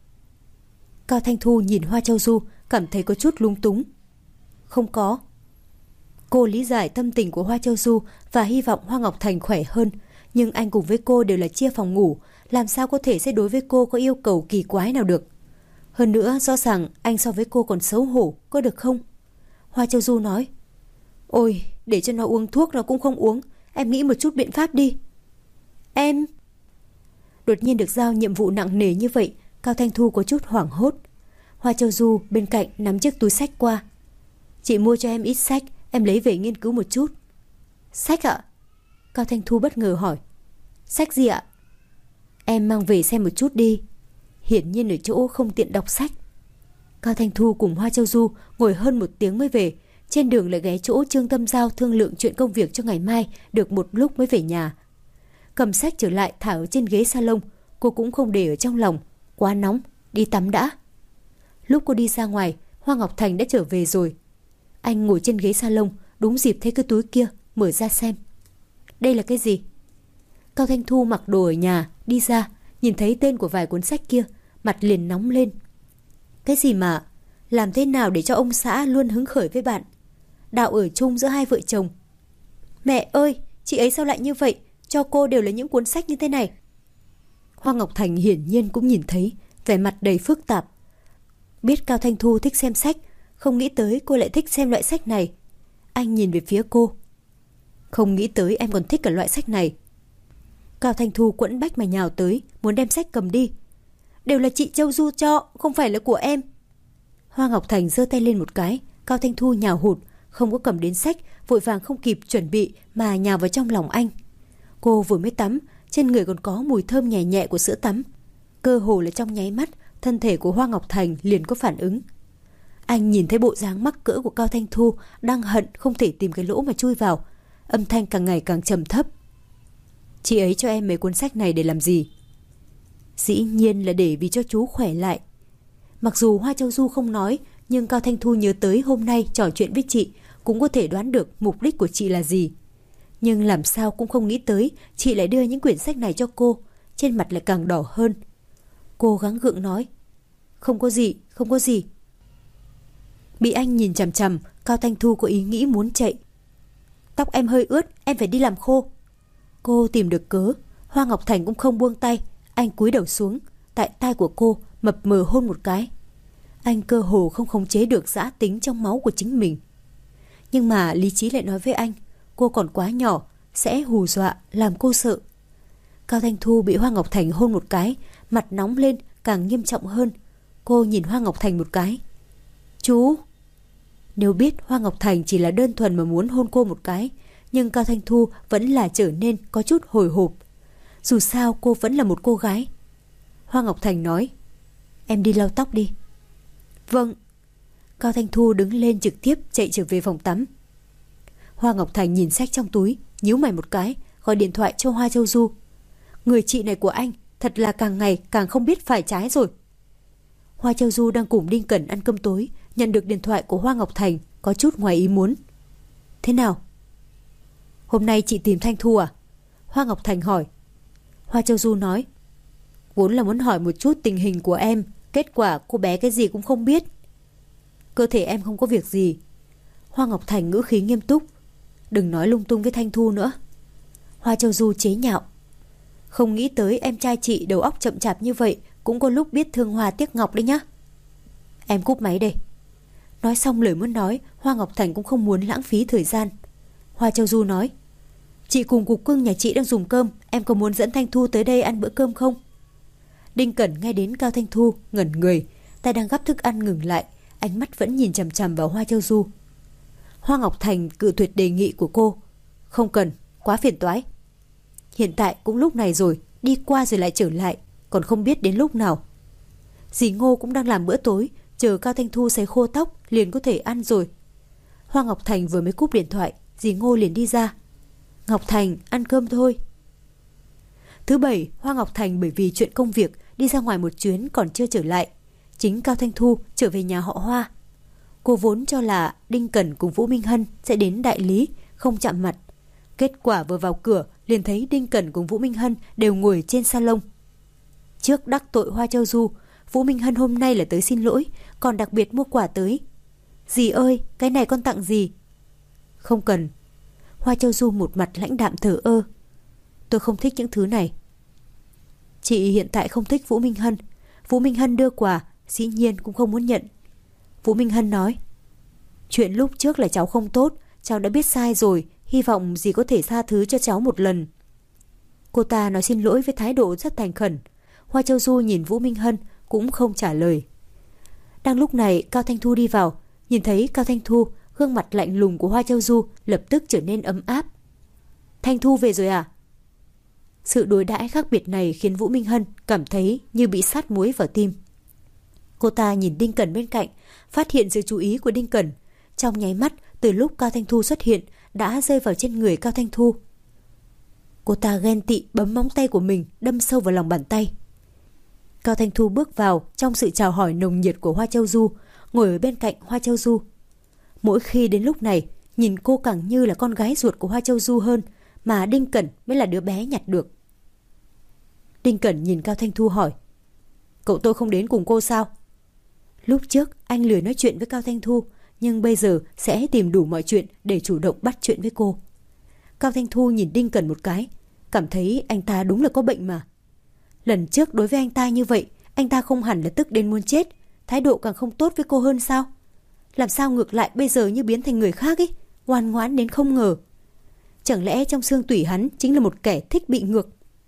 Cao Thanh Thu nhìn Hoa Châu Du, cảm thấy có chút lung túng. Không có. Cô lý giải tâm tình của Hoa Châu Du và hy vọng Hoa Ngọc Thành khỏe hơn, nhưng anh cùng với cô đều là chia phòng ngủ, làm sao có thể sẽ đối với cô có yêu cầu kỳ quái nào được. Hơn nữa rõ ràng anh so với cô còn xấu hổ, có được không? Hoa Châu Du nói. Ôi, để cho nó uống thuốc nó cũng không uống, em nghĩ một chút biện pháp đi. Em... Đột nhiên được giao nhiệm vụ nặng nề như vậy, Cao Thanh Thu có chút hoảng hốt. Hoa Châu Du bên cạnh nắm chiếc túi sách qua. Chị mua cho em ít sách, em lấy về nghiên cứu một chút. Sách ạ? Cao Thanh Thu bất ngờ hỏi. Sách gì ạ? Em mang về xem một chút đi. Hiển nhiên ở chỗ không tiện đọc sách. Cao Thanh Thu cùng Hoa Châu Du ngồi hơn một tiếng mới về. Trên đường lại ghé chỗ Trương Tâm Giao thương lượng chuyện công việc cho ngày mai, được một lúc mới về nhà. Cầm sách trở lại thả ở trên ghế salon, cô cũng không để ở trong lòng. Quá nóng, đi tắm đã. Lúc cô đi ra ngoài, Hoa Ngọc Thành đã trở về rồi. Anh ngồi trên ghế salon, đúng dịp thấy cái túi kia, mở ra xem. Đây là cái gì? Cao Thanh Thu mặc đồ ở nhà, đi ra, nhìn thấy tên của vài cuốn sách kia, mặt liền nóng lên. Cái gì mà, làm thế nào để cho ông xã luôn hứng khởi với bạn? Đạo ở chung giữa hai vợ chồng. Mẹ ơi, chị ấy sao lại như vậy? Cho cô đều là những cuốn sách như thế này. Hoa Ngọc Thành hiển nhiên cũng nhìn thấy, vẻ mặt đầy phức tạp. Biết Cao Thanh Thu thích xem sách, không nghĩ tới cô lại thích xem loại sách này. Anh nhìn về phía cô. Không nghĩ tới em còn thích cả loại sách này. Cao Thanh Thu quẫn bách mà nhào tới, muốn đem sách cầm đi. Đều là chị Châu Du cho, không phải là của em. Hoa Ngọc Thành giơ tay lên một cái, Cao Thanh Thu nhào hụt, không có cầm đến sách, vội vàng không kịp chuẩn bị mà nhào vào trong lòng anh. Cô vừa mới tắm, trên người còn có mùi thơm nhẹ nhẹ của sữa tắm. Cơ hồ là trong nháy mắt, thân thể của Hoa Ngọc Thành liền có phản ứng. Anh nhìn thấy bộ dáng mắc cỡ của Cao Thanh Thu đang hận không thể tìm cái lỗ mà chui vào. Âm thanh càng ngày càng trầm thấp. Chị ấy cho em mấy cuốn sách này để làm gì? Dĩ nhiên là để vì cho chú khỏe lại. Mặc dù Hoa Châu Du không nói, nhưng Cao Thanh Thu nhớ tới hôm nay trò chuyện với chị, cũng có thể đoán được mục đích của chị là gì. Nhưng làm sao cũng không nghĩ tới chị lại đưa những quyển sách này cho cô. Trên mặt lại càng đỏ hơn. Cô gắng gượng nói. Không có gì, không có gì. Bị anh nhìn chằm chằm, Cao Thanh Thu có ý nghĩ muốn chạy. Tóc em hơi ướt, em phải đi làm khô. Cô tìm được cớ. Hoa Ngọc Thành cũng không buông tay. Anh cúi đầu xuống, tại tai của cô mập mờ hôn một cái. Anh cơ hồ không khống chế được dã tính trong máu của chính mình. Nhưng mà lý trí lại nói với anh, cô còn quá nhỏ, sẽ hù dọa, làm cô sợ. Cao Thanh Thu bị Hoa Ngọc Thành hôn một cái, mặt nóng lên càng nghiêm trọng hơn. Cô nhìn Hoa Ngọc Thành một cái. Chú! Nếu biết Hoa Ngọc Thành chỉ là đơn thuần mà muốn hôn cô một cái, nhưng Cao Thanh Thu vẫn là trở nên có chút hồi hộp. Dù sao cô vẫn là một cô gái. Hoa Ngọc Thành nói, em đi lau tóc đi. Vâng. Cao Thanh Thu đứng lên trực tiếp chạy trở về phòng tắm. Hoa Ngọc Thành nhìn sách trong túi, nhíu mày một cái, gọi điện thoại cho Hoa Châu Du. Người chị này của anh thật là càng ngày càng không biết phải trái rồi. Hoa Châu Du đang cùng Đinh Cẩn ăn cơm tối, nhận được điện thoại của Hoa Ngọc Thành, có chút ngoài ý muốn. Thế nào? Hôm nay chị tìm Thanh Thu à? Hoa Ngọc Thành hỏi. Hoa Châu Du nói, vốn là muốn hỏi một chút tình hình của em, kết quả cô bé cái gì cũng không biết. Cơ thể em không có việc gì. Hoa Ngọc Thành ngữ khí nghiêm túc. Đừng nói lung tung với Thanh Thu nữa. Hoa Châu Du chế nhạo. Không nghĩ tới em trai chị đầu óc chậm chạp như vậy, cũng có lúc biết thương hoa tiếc ngọc đấy nhá. Em cúp máy đây. Nói xong lời muốn nói, Hoa Ngọc Thành cũng không muốn lãng phí thời gian. Hoa Châu Du nói, chị cùng cục cưng nhà chị đang dùng cơm, em có muốn dẫn Thanh Thu tới đây ăn bữa cơm không? Đinh Cẩn nghe đến Cao Thanh Thu ngẩn người, tay đang gắp thức ăn ngừng lại, ánh mắt vẫn nhìn chằm chằm vào Hoa Châu Du. Hoa Ngọc Thành cự tuyệt đề nghị của cô. Không cần, quá phiền toái. Hiện tại cũng lúc này rồi, đi qua rồi lại trở lại, còn không biết đến lúc nào. Dì Ngô cũng đang làm bữa tối, chờ Cao Thanh Thu sấy khô tóc liền có thể ăn rồi. Hoa Ngọc Thành vừa mới cúp điện thoại, dì Ngô liền đi ra. Ngọc Thành, ăn cơm thôi. Thứ bảy, Hoa Ngọc Thành bởi vì chuyện công việc đi ra ngoài một chuyến còn chưa trở lại. Chính Cao Thanh Thu trở về nhà họ Hoa. Cô vốn cho là Đinh Cẩn cùng Vũ Minh Hân sẽ đến đại lý, không chạm mặt. Kết quả vừa vào cửa liền thấy Đinh Cẩn cùng Vũ Minh Hân đều ngồi trên salon. Trước đắc tội Hoa Châu Du, Vũ Minh Hân hôm nay là tới xin lỗi, còn đặc biệt mua quà tới. Dì ơi, cái này con tặng dì. Không cần. Hoa Châu Du một mặt lãnh đạm thờ ơ. Tôi không thích những thứ này. Chị hiện tại không thích Vũ Minh Hân. Vũ Minh Hân đưa quà, dĩ nhiên cũng không muốn nhận. Vũ Minh Hân nói, chuyện lúc trước là cháu không tốt, cháu đã biết sai rồi, hy vọng dì có thể tha thứ cho cháu một lần. Cô ta nói xin lỗi với thái độ rất thành khẩn. Hoa Châu Du nhìn Vũ Minh Hân cũng không trả lời. Đang lúc này Cao Thanh Thu đi vào, nhìn thấy Cao Thanh Thu, gương mặt lạnh lùng của Hoa Châu Du lập tức trở nên ấm áp. Thanh Thu về rồi à? Sự đối đãi khác biệt này khiến Vũ Minh Hân cảm thấy như bị sát muối vào tim. Cô ta nhìn Đinh Cẩn bên cạnh, phát hiện sự chú ý của Đinh Cẩn. Trong nháy mắt, từ lúc Cao Thanh Thu xuất hiện, đã rơi vào trên người Cao Thanh Thu. Cô ta ghen tị bấm móng tay của mình đâm sâu vào lòng bàn tay. Cao Thanh Thu bước vào trong sự chào hỏi nồng nhiệt của Hoa Châu Du, ngồi ở bên cạnh Hoa Châu Du. Mỗi khi đến lúc này, nhìn cô càng như là con gái ruột của Hoa Châu Du hơn, mà Đinh Cẩn mới là đứa bé nhặt được. Đinh Cẩn nhìn Cao Thanh Thu hỏi, cậu tôi không đến cùng cô sao? Lúc trước anh lười nói chuyện với Cao Thanh Thu, nhưng bây giờ sẽ tìm đủ mọi chuyện để chủ động bắt chuyện với cô. Cao Thanh Thu nhìn Đinh Cẩn một cái, cảm thấy anh ta đúng là có bệnh mà. Lần trước đối với anh ta như vậy, anh ta không hẳn là tức đến muốn chết, thái độ càng không tốt với cô hơn sao? Làm sao ngược lại bây giờ như biến thành người khác ấy, ngoan ngoãn đến không ngờ. Chẳng lẽ trong xương tủy hắn chính là một kẻ thích bị ngược?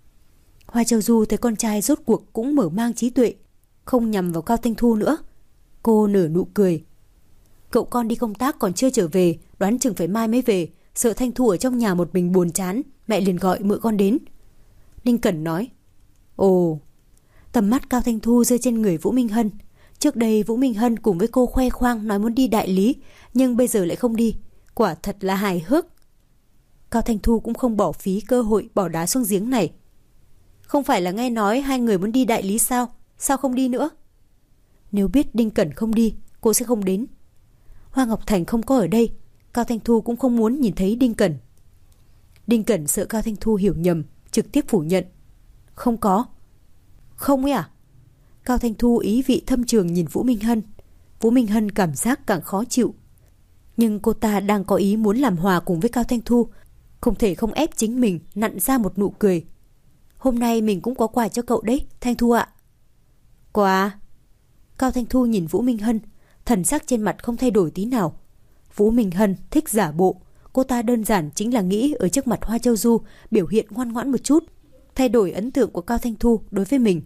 Hoa Châu Du thấy con trai rốt cuộc cũng mở mang trí tuệ, không nhằm vào Cao Thanh Thu nữa. Cô nở nụ cười. Cậu con đi công tác còn chưa trở về, đoán chừng phải mai mới về, sợ Thanh Thu ở trong nhà một mình buồn chán, mẹ liền gọi mượn con đến. Đinh Cẩn nói. Ồ. Tầm mắt Cao Thanh Thu rơi trên người Vũ Minh Hân. Trước đây Vũ Minh Hân cùng với cô khoe khoang nói muốn đi đại lý, nhưng bây giờ lại không đi. Quả thật là hài hước. Cao Thanh Thu cũng không bỏ phí cơ hội bỏ đá xuống giếng này. Không phải là nghe nói hai người muốn đi đại lý sao? Sao không đi nữa? Nếu biết Đinh Cẩn không đi, cô sẽ không đến. Hoa Ngọc Thành không có ở đây, Cao Thanh Thu cũng không muốn nhìn thấy Đinh Cẩn. Đinh Cẩn sợ Cao Thanh Thu hiểu nhầm, trực tiếp phủ nhận. Không có. Không ấy à? Cao Thanh Thu ý vị thâm trường nhìn Vũ Minh Hân. Vũ Minh Hân cảm giác càng khó chịu. Nhưng cô ta đang có ý muốn làm hòa cùng với Cao Thanh Thu, không thể không ép chính mình nặn ra một nụ cười. Hôm nay mình cũng có quà cho cậu đấy, Thanh Thu ạ. Quà? Cao Thanh Thu nhìn Vũ Minh Hân, thần sắc trên mặt không thay đổi tí nào. Vũ Minh Hân thích giả bộ. Cô ta đơn giản chính là nghĩ ở trước mặt Hoa Châu Du biểu hiện ngoan ngoãn một chút, thay đổi ấn tượng của Cao Thanh Thu đối với mình.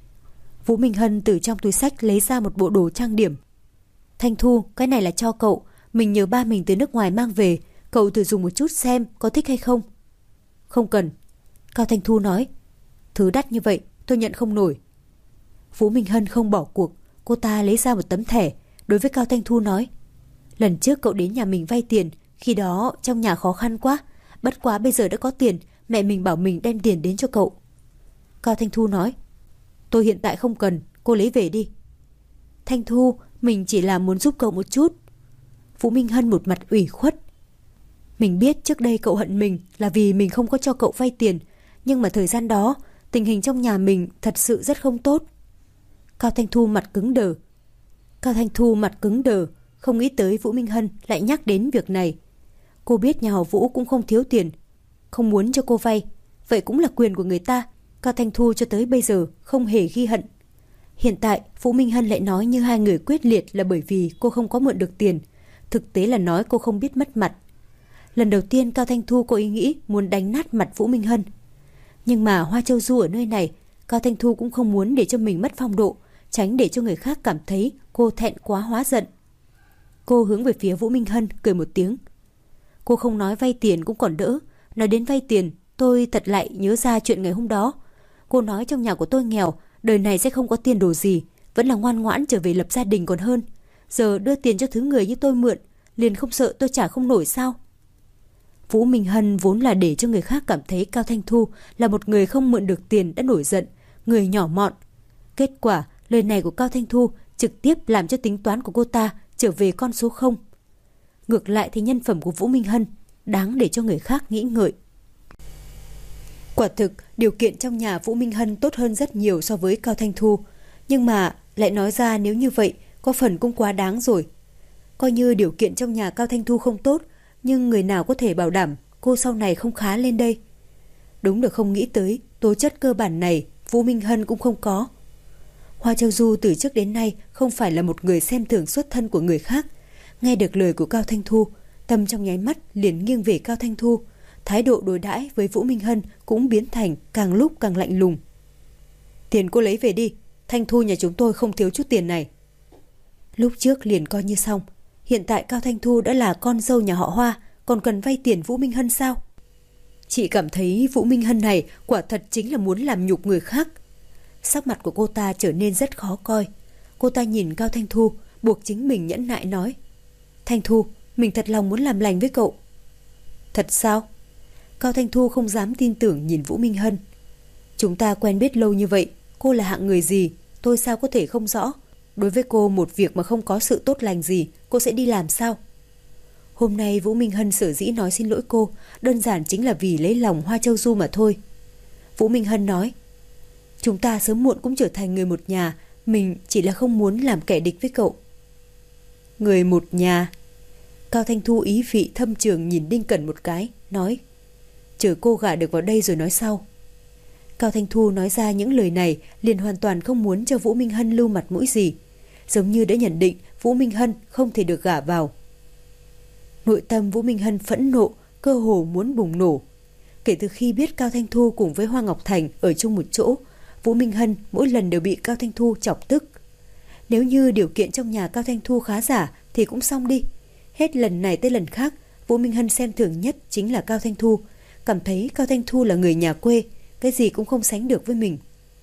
Vũ Minh Hân từ trong túi xách lấy ra một bộ đồ trang điểm. Thanh Thu, cái này là cho cậu, mình nhờ ba mình từ nước ngoài mang về, cậu thử dùng một chút xem có thích hay không. Không cần. Cao Thanh Thu nói, thứ đắt như vậy tôi nhận không nổi. Vũ Minh Hân không bỏ cuộc, cô ta lấy ra một tấm thẻ, đối với Cao Thanh Thu nói, lần trước cậu đến nhà mình vay tiền, khi đó trong nhà khó khăn quá, bất quá bây giờ đã có tiền, mẹ mình bảo mình đem tiền đến cho cậu. Cao Thanh Thu nói, tôi hiện tại không cần, cô lấy về đi. Thanh Thu, mình chỉ là muốn giúp cậu một chút. Vũ Minh Hân một mặt ủy khuất. Mình biết trước đây cậu hận mình là vì mình không có cho cậu vay tiền, nhưng mà thời gian đó tình hình trong nhà mình thật sự rất không tốt. Cao Thanh Thu mặt cứng đờ. Cao Thanh Thu mặt cứng đờ, không nghĩ tới Vũ Minh Hân lại nhắc đến việc này. Cô biết nhà họ Vũ cũng không thiếu tiền, không muốn cho cô vay, vậy cũng là quyền của người ta. Cao Thanh Thu cho tới bây giờ không hề ghi hận. Hiện tại Vũ Minh Hân lại nói như hai người quyết liệt là bởi vì cô không có mượn được tiền, thực tế là nói cô không biết mất mặt. Lần đầu tiên Cao Thanh Thu có ý nghĩ muốn đánh nát mặt Vũ Minh Hân. Nhưng mà Hoa Châu Du ở nơi này, Cao Thanh Thu cũng không muốn để cho mình mất phong độ, tránh để cho người khác cảm thấy cô thẹn quá hóa giận. Cô hướng về phía Vũ Minh Hân cười một tiếng. Cô không nói vay tiền cũng còn đỡ, nói đến vay tiền tôi thật lại nhớ ra chuyện ngày hôm đó. Cô nói trong nhà của tôi nghèo, đời này sẽ không có tiền đồ gì, vẫn là ngoan ngoãn trở về lập gia đình còn hơn. Giờ đưa tiền cho thứ người như tôi mượn, liền không sợ tôi trả không nổi sao? Vũ Minh Hân vốn là để cho người khác cảm thấy Cao Thanh Thu là một người không mượn được tiền đã nổi giận, người nhỏ mọn. Kết quả, lời này của Cao Thanh Thu trực tiếp làm cho tính toán của cô ta trở về con số không. Ngược lại thì nhân phẩm của Vũ Minh Hân đáng để cho người khác nghĩ ngợi. Quả thực, điều kiện trong nhà Vũ Minh Hân tốt hơn rất nhiều so với Cao Thanh Thu. Nhưng mà lại nói ra nếu như vậy, có phần cũng quá đáng rồi. Coi như điều kiện trong nhà Cao Thanh Thu không tốt, nhưng người nào có thể bảo đảm cô sau này không khá lên đây. Đúng được không nghĩ tới, tố chất cơ bản này Vũ Minh Hân cũng không có. Hoa Châu Du từ trước đến nay không phải là một người xem thường xuất thân của người khác. Nghe được lời của Cao Thanh Thu, tâm trong nháy mắt liền nghiêng về Cao Thanh Thu. Thái độ đối đãi với Vũ Minh Hân cũng biến thành càng lúc càng lạnh lùng. Tiền cô lấy về đi, Thanh Thu nhà chúng tôi không thiếu chút tiền này. Lúc trước liền coi như xong, hiện tại Cao Thanh Thu đã là con dâu nhà họ Hoa, còn cần vay tiền Vũ Minh Hân sao? Chị cảm thấy Vũ Minh Hân này quả thật chính là muốn làm nhục người khác. Sắc mặt của cô ta trở nên rất khó coi. Cô ta nhìn Cao Thanh Thu, buộc chính mình nhẫn nại nói, Thanh Thu, mình thật lòng muốn làm lành với cậu. Thật sao? Cao Thanh Thu không dám tin tưởng nhìn Vũ Minh Hân. Chúng ta quen biết lâu như vậy, cô là hạng người gì, tôi sao có thể không rõ. Đối với cô một việc mà không có sự tốt lành gì, cô sẽ đi làm sao? Hôm nay Vũ Minh Hân sở dĩ nói xin lỗi cô, đơn giản chính là vì lấy lòng Hoa Châu Du mà thôi. Vũ Minh Hân nói, chúng ta sớm muộn cũng trở thành người một nhà, mình chỉ là không muốn làm kẻ địch với cậu. Người một nhà? Cao Thanh Thu ý vị thâm trường nhìn Đinh Cẩn một cái, nói, chờ cô gả được vào đây rồi nói sau. Cao Thanh Thu nói ra những lời này liền hoàn toàn không muốn cho Vũ Minh Hân lưu mặt mũi gì, giống như đã nhận định Vũ Minh Hân không thể được gả vào. Nội tâm Vũ Minh Hân phẫn nộ, cơ hồ muốn bùng nổ. Kể từ khi biết Cao Thanh Thu cùng với Hoa Ngọc Thành ở chung một chỗ, Vũ Minh Hân mỗi lần đều bị Cao Thanh Thu chọc tức. Nếu như điều kiện trong nhà Cao Thanh Thu khá giả thì cũng xong đi. Hết lần này tới lần khác, Vũ Minh Hân xem thường nhất chính là Cao Thanh Thu, cảm thấy Cao Thanh Thu là người nhà quê, cái gì cũng không sánh được với mình.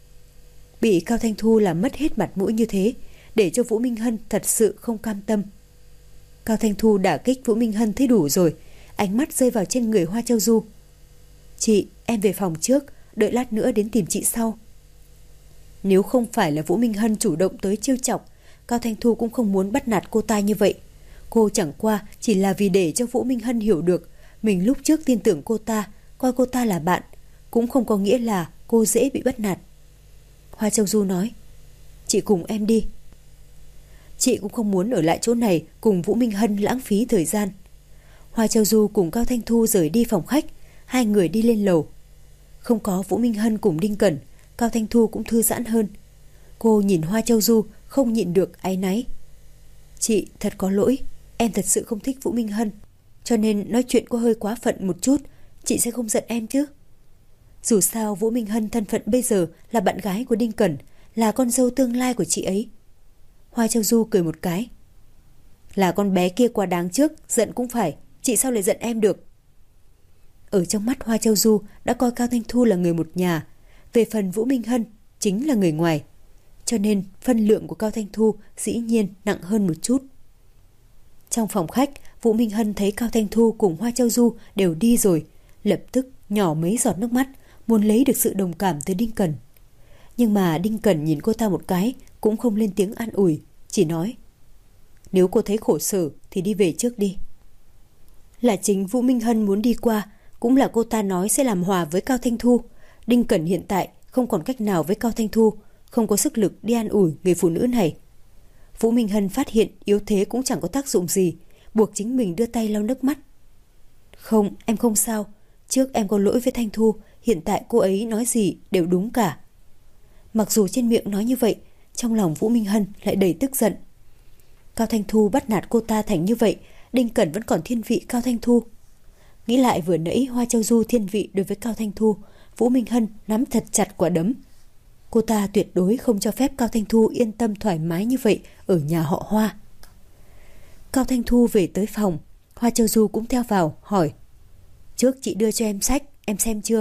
Bị Cao Thanh Thu làm mất hết mặt mũi như thế, để cho Vũ Minh Hân thật sự không cam tâm. Cao Thanh Thu đả kích Vũ Minh Hân thấy đủ rồi, ánh mắt rơi vào trên người Hoa Châu Du. Chị, em về phòng trước, đợi lát nữa đến tìm chị sau. Nếu không phải là Vũ Minh Hân chủ động tới trêu chọc, Cao Thanh Thu cũng không muốn bắt nạt cô ta như vậy. Cô chẳng qua chỉ là vì để cho Vũ Minh Hân hiểu được mình lúc trước tin tưởng cô ta, coi cô ta là bạn, cũng không có nghĩa là cô dễ bị bắt nạt. Hoa Châu Du nói, chị cùng em đi. Chị cũng không muốn ở lại chỗ này cùng Vũ Minh Hân lãng phí thời gian. Hoa Châu Du cùng Cao Thanh Thu rời đi phòng khách, hai người đi lên lầu. Không có Vũ Minh Hân cùng Đinh Cẩn, Cao Thanh Thu cũng thư giãn hơn. Cô nhìn Hoa Châu Du không nhịn được áy náy. Chị thật có lỗi. Em thật sự không thích Vũ Minh Hân, cho nên nói chuyện có hơi quá phận một chút. Chị sẽ không giận em chứ? Dù sao Vũ Minh Hân thân phận bây giờ là bạn gái của Đinh Cẩn, là con dâu tương lai của chị ấy. Hoa Châu Du cười một cái. Là con bé kia quá đáng trước, giận cũng phải. Chị sao lại giận em được? Ở trong mắt Hoa Châu Du đã coi Cao Thanh Thu là người một nhà. Về phần Vũ Minh Hân chính là người ngoài, cho nên phân lượng của Cao Thanh Thu dĩ nhiên nặng hơn một chút. Trong phòng khách, Vũ Minh Hân thấy Cao Thanh Thu cùng Hoa Châu Du đều đi rồi, lập tức nhỏ mấy giọt nước mắt, muốn lấy được sự đồng cảm từ Đinh Cẩn. Nhưng mà Đinh Cẩn nhìn cô ta một cái, cũng không lên tiếng an ủi, chỉ nói: nếu cô thấy khổ sở thì đi về trước đi. Là chính Vũ Minh Hân muốn đi qua, cũng là cô ta nói sẽ làm hòa với Cao Thanh Thu. Đinh Cẩn hiện tại không còn cách nào với Cao Thanh Thu, không có sức lực đi an ủi người phụ nữ này. Vũ Minh Hân phát hiện yếu thế cũng chẳng có tác dụng gì, buộc chính mình đưa tay lau nước mắt. Không, em không sao. Trước em có lỗi với Thanh Thu, hiện tại cô ấy nói gì đều đúng cả. Mặc dù trên miệng nói như vậy, trong lòng Vũ Minh Hân lại đầy tức giận. Cao Thanh Thu bắt nạt cô ta thành như vậy, Đinh Cẩn vẫn còn thiên vị Cao Thanh Thu. Nghĩ lại vừa nãy Hoa Châu Du thiên vị đối với Cao Thanh Thu, Vũ Minh Hân nắm thật chặt quả đấm. Cô ta tuyệt đối không cho phép Cao Thanh Thu yên tâm thoải mái như vậy ở nhà họ Hoa. Cao Thanh Thu về tới phòng, Hoa Châu Du cũng theo vào, hỏi: trước chị đưa cho em sách, em xem chưa?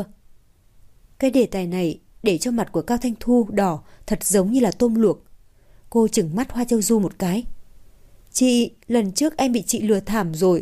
Cái đề tài này để cho mặt của Cao Thanh Thu đỏ thật giống như là tôm luộc. Cô chừng mắt Hoa Châu Du một cái. Chị, lần trước em bị chị lừa thảm rồi.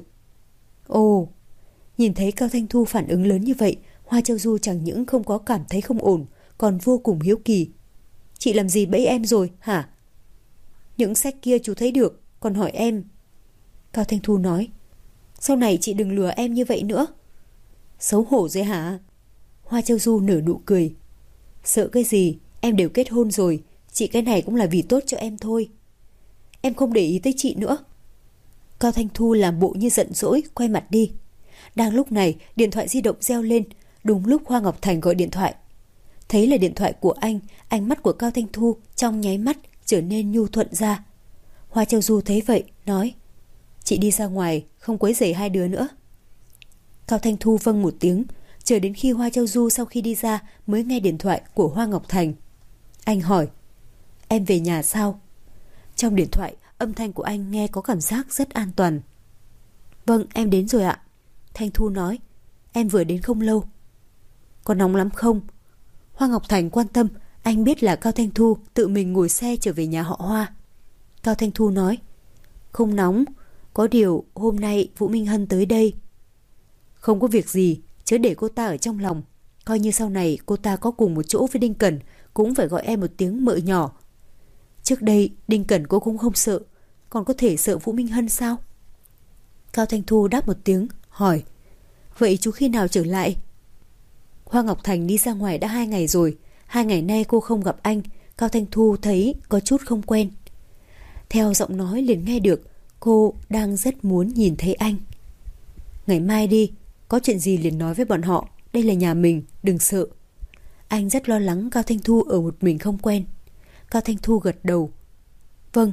Ồ, nhìn thấy Cao Thanh Thu phản ứng lớn như vậy, Hoa Châu Du chẳng những không có cảm thấy không ổn, còn vô cùng hiếu kỳ. Chị làm gì bẫy em rồi hả? Những sách kia chú thấy được, còn hỏi em. Cao Thanh Thu nói: sau này chị đừng lừa em như vậy nữa. Xấu hổ rồi hả? Hoa Châu Du nở nụ cười. Sợ cái gì, em đều kết hôn rồi, chị cái này cũng là vì tốt cho em thôi. Em không để ý tới chị nữa. Cao Thanh Thu làm bộ như giận dỗi, quay mặt đi. Đang lúc này, điện thoại di động reo lên, đúng lúc Hoa Ngọc Thành gọi điện thoại. Thấy là điện thoại của anh, ánh mắt của Cao Thanh Thu trong nháy mắt trở nên nhu thuận ra. Hoa Châu Du thấy vậy, nói: chị đi ra ngoài, không quấy rầy hai đứa nữa. Cao Thanh Thu vâng một tiếng, chờ đến khi Hoa Châu Du sau khi đi ra mới nghe điện thoại của Hoa Ngọc Thành. Anh hỏi: em về nhà sao? Trong điện thoại, âm thanh của anh nghe có cảm giác rất an toàn. Vâng, em đến rồi ạ. Thanh Thu nói: em vừa đến không lâu. Có nóng lắm không? Hoa Ngọc Thành quan tâm, anh biết là Cao Thanh Thu tự mình ngồi xe trở về nhà họ Hoa. Cao Thanh Thu nói: không nóng, có điều hôm nay Vũ Minh Hân tới đây. Không có việc gì, chớ để cô ta ở trong lòng. Coi như sau này cô ta có cùng một chỗ với Đinh Cẩn, cũng phải gọi em một tiếng mợ nhỏ. Trước đây Đinh Cẩn cô cũng không sợ, còn có thể sợ Vũ Minh Hân sao? Cao Thanh Thu đáp một tiếng, hỏi: vậy chú khi nào trở lại? Hoa Ngọc Thành đi ra ngoài đã hai ngày rồi. Hai ngày nay cô không gặp anh, Cao Thanh Thu thấy có chút không quen. Theo giọng nói liền nghe được cô đang rất muốn nhìn thấy anh. Ngày mai đi, có chuyện gì liền nói với bọn họ, đây là nhà mình, đừng sợ. Anh rất lo lắng Cao Thanh Thu ở một mình không quen. Cao Thanh Thu gật đầu: vâng.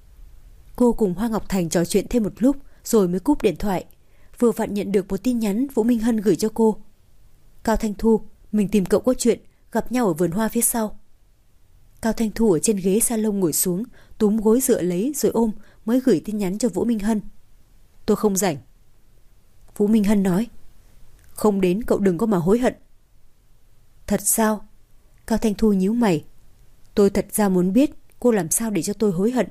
Cô cùng Hoa Ngọc Thành trò chuyện thêm một lúc rồi mới cúp điện thoại. Vừa vặn nhận được một tin nhắn Vũ Minh Hân gửi cho cô: Cao Thanh Thu, mình tìm cậu có chuyện, gặp nhau ở vườn hoa phía sau. Cao Thanh Thu ở trên ghế salon ngồi xuống, túm gối dựa lấy rồi ôm, mới gửi tin nhắn cho Vũ Minh Hân: tôi không rảnh. Vũ Minh Hân nói: không đến cậu đừng có mà hối hận. Thật sao? Cao Thanh Thu nhíu mày: tôi thật ra muốn biết cô làm sao để cho tôi hối hận.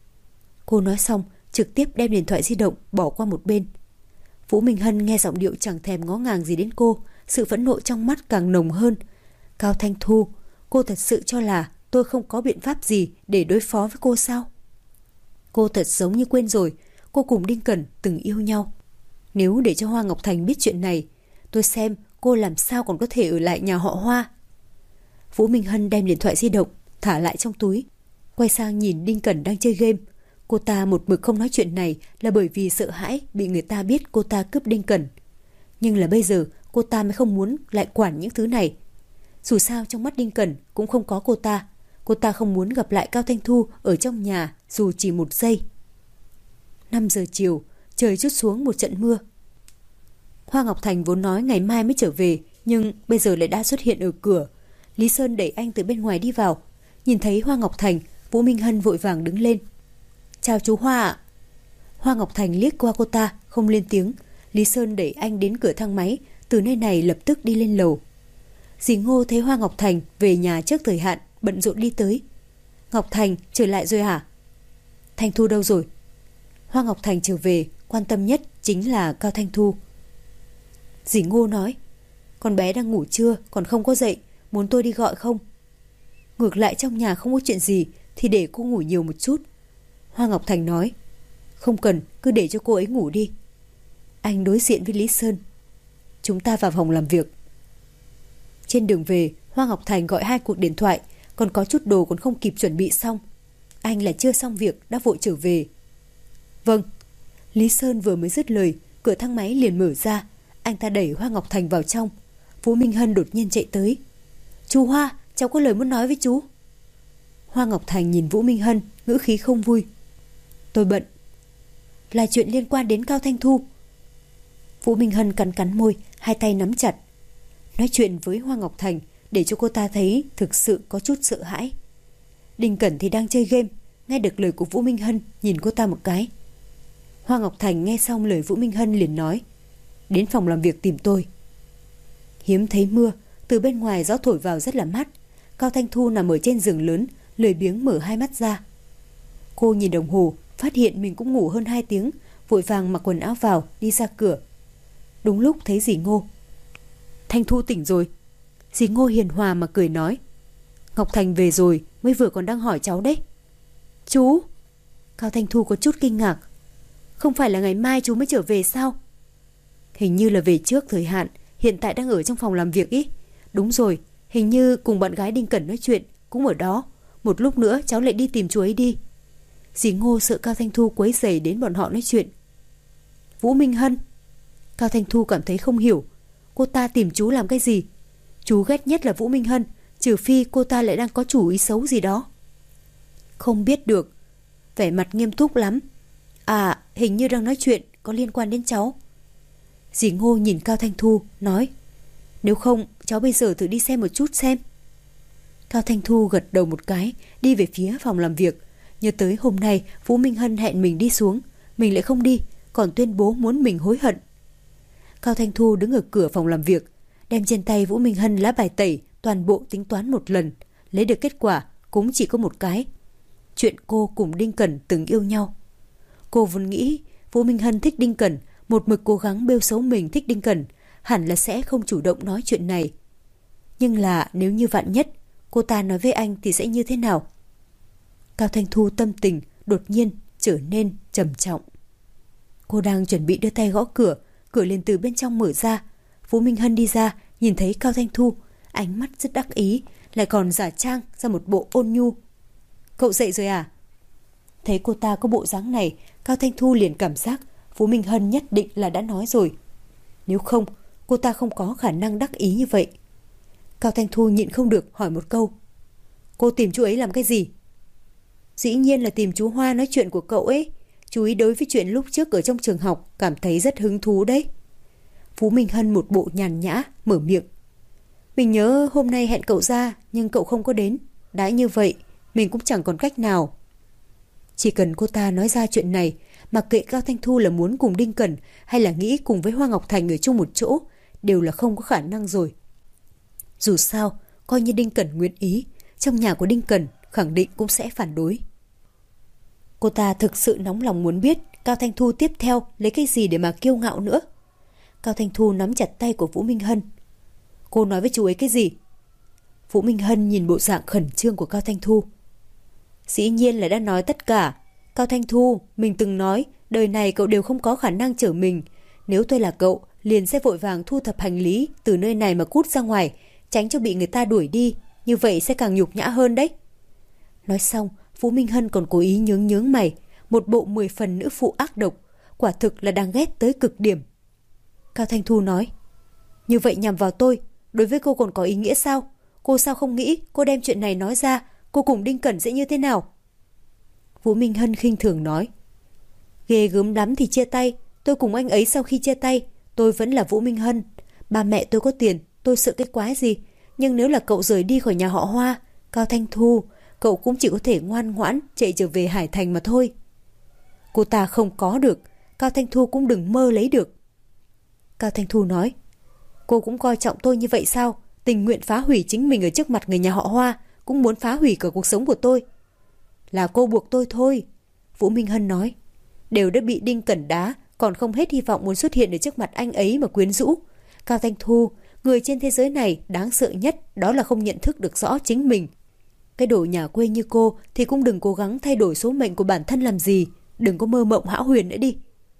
Cô nói xong trực tiếp đem điện thoại di động bỏ qua một bên. Vũ Minh Hân nghe giọng điệu chẳng thèm ngó ngàng gì đến cô, sự phẫn nộ trong mắt càng nồng hơn. Cao Thanh Thu, cô thật sự cho là tôi không có biện pháp gì để đối phó với cô sao? Cô thật giống như quên rồi, cô cùng Đinh Cẩn từng yêu nhau. Nếu để cho Hoa Ngọc Thành biết chuyện này, tôi xem cô làm sao còn có thể ở lại nhà họ Hoa. Vũ Minh Hân đem điện thoại di động thả lại trong túi, quay sang nhìn Đinh Cẩn đang chơi game. Cô ta một mực không nói chuyện này là bởi vì sợ hãi bị người ta biết cô ta cướp Đinh Cẩn. Nhưng là bây giờ cô ta mới không muốn lại quản những thứ này. Dù sao trong mắt Đinh Cẩn cũng không có cô ta. Cô ta không muốn gặp lại Cao Thanh Thu ở trong nhà dù chỉ một giây. năm giờ chiều, trời trút xuống một trận mưa. Hoa Ngọc Thành vốn nói ngày mai mới trở về, nhưng bây giờ lại đã xuất hiện ở cửa. Lý Sơn đẩy anh từ bên ngoài đi vào. Nhìn thấy Hoa Ngọc Thành, Vũ Minh Hân vội vàng đứng lên. Chào chú Hoa ạ. Hoa Ngọc Thành liếc qua cô ta, không lên tiếng. Lý Sơn đẩy anh đến cửa thang máy, từ nơi này lập tức đi lên lầu. Dì Ngô thấy Hoa Ngọc Thành về nhà trước thời hạn, bận rộn đi tới. Ngọc Thành, trở lại rồi hả? Thanh Thu đâu rồi? Hoa Ngọc Thành trở về, quan tâm nhất chính là Cao Thanh Thu. Dì Ngô nói, con bé đang ngủ trưa, còn không có dậy, muốn tôi đi gọi không? Ngược lại trong nhà không có chuyện gì thì để cô ngủ nhiều một chút. Hoa Ngọc Thành nói, không cần, cứ để cho cô ấy ngủ đi. Anh đối diện với Lý Sơn. Chúng ta vào phòng làm việc. Trên đường về, Hoa Ngọc Thành gọi hai cuộc điện thoại, còn có chút đồ còn không kịp chuẩn bị xong. Anh là chưa xong việc đã vội trở về. Vâng. Lý Sơn vừa mới dứt lời, cửa thang máy liền mở ra. Anh ta đẩy Hoa Ngọc Thành vào trong. Vũ Minh Hân đột nhiên chạy tới. Chú Hoa, cháu có lời muốn nói với chú. Hoa Ngọc Thành nhìn Vũ Minh Hân, ngữ khí không vui. Tôi bận. Là chuyện liên quan đến Cao Thanh Thu. Vũ Minh Hân cắn cắn môi, hai tay nắm chặt. Nói chuyện với Hoa Ngọc Thành để cho cô ta thấy thực sự có chút sợ hãi. Đinh Cẩn thì đang chơi game, nghe được lời của Vũ Minh Hân, nhìn cô ta một cái. Hoa Ngọc Thành nghe xong lời Vũ Minh Hân liền nói, đến phòng làm việc tìm tôi. Hiếm thấy mưa, từ bên ngoài gió thổi vào rất là mát. Cao Thanh Thu nằm ở trên giường lớn, lười biếng mở hai mắt ra. Cô nhìn đồng hồ, phát hiện mình cũng ngủ hơn hai tiếng, vội vàng mặc quần áo vào, đi ra cửa. Đúng lúc thấy dì Ngô. Thanh Thu tỉnh rồi. Dì Ngô hiền hòa mà cười nói, Ngọc Thành về rồi, mới vừa còn đang hỏi cháu đấy. Chú? Cao Thanh Thu có chút kinh ngạc. Không phải là ngày mai chú mới trở về sao? Hình như là về trước thời hạn, hiện tại đang ở trong phòng làm việc ý. Đúng rồi, hình như cùng bạn gái Đinh Cẩn nói chuyện, cũng ở đó. Một lúc nữa cháu lại đi tìm chú ấy đi. Dì Ngô sợ Cao Thanh Thu quấy rầy đến bọn họ nói chuyện. Vũ Minh Hân. Cao Thanh Thu cảm thấy không hiểu, cô ta tìm chú làm cái gì? Chú ghét nhất là Vũ Minh Hân, trừ phi cô ta lại đang có chủ ý xấu gì đó. Không biết được. Vẻ mặt nghiêm túc lắm. À, hình như đang nói chuyện có liên quan đến cháu. Dì Ngô nhìn Cao Thanh Thu, nói, nếu không, cháu bây giờ thử đi xem một chút xem. Cao Thanh Thu gật đầu một cái, đi về phía phòng làm việc. Nhớ tới hôm nay Vũ Minh Hân hẹn mình đi xuống, mình lại không đi, còn tuyên bố muốn mình hối hận. Cao Thanh Thu đứng ở cửa phòng làm việc, đem trên tay Vũ Minh Hân lá bài tẩy toàn bộ tính toán một lần, lấy được kết quả cũng chỉ có một cái. Chuyện cô cùng Đinh Cẩn từng yêu nhau. Cô vốn nghĩ Vũ Minh Hân thích Đinh Cẩn, một mực cố gắng bêu xấu mình thích Đinh Cẩn, hẳn là sẽ không chủ động nói chuyện này. Nhưng là nếu như vạn nhất cô ta nói với anh thì sẽ như thế nào? Cao Thanh Thu tâm tình đột nhiên trở nên trầm trọng. Cô đang chuẩn bị đưa tay gõ cửa, cửa liền từ bên trong mở ra. Vũ Minh Hân đi ra, nhìn thấy Cao Thanh Thu, ánh mắt rất đắc ý, lại còn giả trang ra một bộ ôn nhu. Cậu dậy rồi à? Thấy cô ta có bộ dáng này, Cao Thanh Thu liền cảm giác Vũ Minh Hân nhất định là đã nói rồi. Nếu không, cô ta không có khả năng đắc ý như vậy. Cao Thanh Thu nhịn không được hỏi một câu. Cô tìm chú ấy làm cái gì? Dĩ nhiên là tìm chú Hoa nói chuyện của cậu ấy. Chú ý đối với chuyện lúc trước ở trong trường học cảm thấy rất hứng thú đấy. Vũ Minh Hân một bộ nhàn nhã mở miệng. Mình nhớ hôm nay hẹn cậu ra, nhưng cậu không có đến. Đã như vậy, mình cũng chẳng còn cách nào. Chỉ cần cô ta nói ra chuyện này, mặc kệ Cao Thanh Thu là muốn cùng Đinh Cẩn hay là nghĩ cùng với Hoa Ngọc Thành ở chung một chỗ, đều là không có khả năng rồi. Dù sao, coi như Đinh Cẩn nguyện ý, trong nhà của Đinh Cẩn khẳng định cũng sẽ phản đối. Cô ta thực sự nóng lòng muốn biết Cao Thanh Thu tiếp theo lấy cái gì để mà kiêu ngạo nữa. Cao Thanh Thu nắm chặt tay của Vũ Minh Hân. Cô nói với chú ấy cái gì? Vũ Minh Hân nhìn bộ dạng khẩn trương của Cao Thanh Thu. Dĩ nhiên là đã nói tất cả. Cao Thanh Thu, mình từng nói đời này cậu đều không có khả năng chở mình. Nếu tôi là cậu, liền sẽ vội vàng thu thập hành lý từ nơi này mà cút ra ngoài, tránh cho bị người ta đuổi đi. Như vậy sẽ càng nhục nhã hơn đấy. Nói xong, Vũ Minh Hân còn cố ý nhướng nhướng mày, một bộ mười phần nữ phụ ác độc, quả thực là đang ghét tới cực điểm. Cao Thanh Thu nói, như vậy nhằm vào tôi, đối với cô còn có ý nghĩa sao? Cô sao không nghĩ cô đem chuyện này nói ra, cô cùng Đinh Cẩn sẽ như thế nào? Vũ Minh Hân khinh thường nói, Ghê gớm lắm thì chia tay. Tôi cùng anh ấy sau khi chia tay, tôi vẫn là Vũ Minh Hân. Ba mẹ tôi có tiền, tôi sợ cái quái gì. Nhưng nếu là cậu rời đi khỏi nhà họ Hoa, Cao Thanh Thu, cậu cũng chỉ có thể ngoan ngoãn chạy trở về Hải Thành mà thôi. Cô ta không có được, Cao Thanh Thu cũng đừng mơ lấy được. Cao Thanh Thu nói, cô cũng coi trọng tôi như vậy sao? Tình nguyện phá hủy chính mình ở trước mặt người nhà họ Hoa, cũng muốn phá hủy cả cuộc sống của tôi. Là cô buộc tôi thôi, Vũ Minh Hân nói. Đều đã bị Đinh Cẩn đá, còn không hết hy vọng muốn xuất hiện ở trước mặt anh ấy mà quyến rũ. Cao Thanh Thu, người trên thế giới này đáng sợ nhất đó là không nhận thức được rõ chính mình. Cái đồ nhà quê như cô thì cũng đừng cố gắng thay đổi số mệnh của bản thân làm gì. Đừng có mơ mộng hão huyền nữa đi.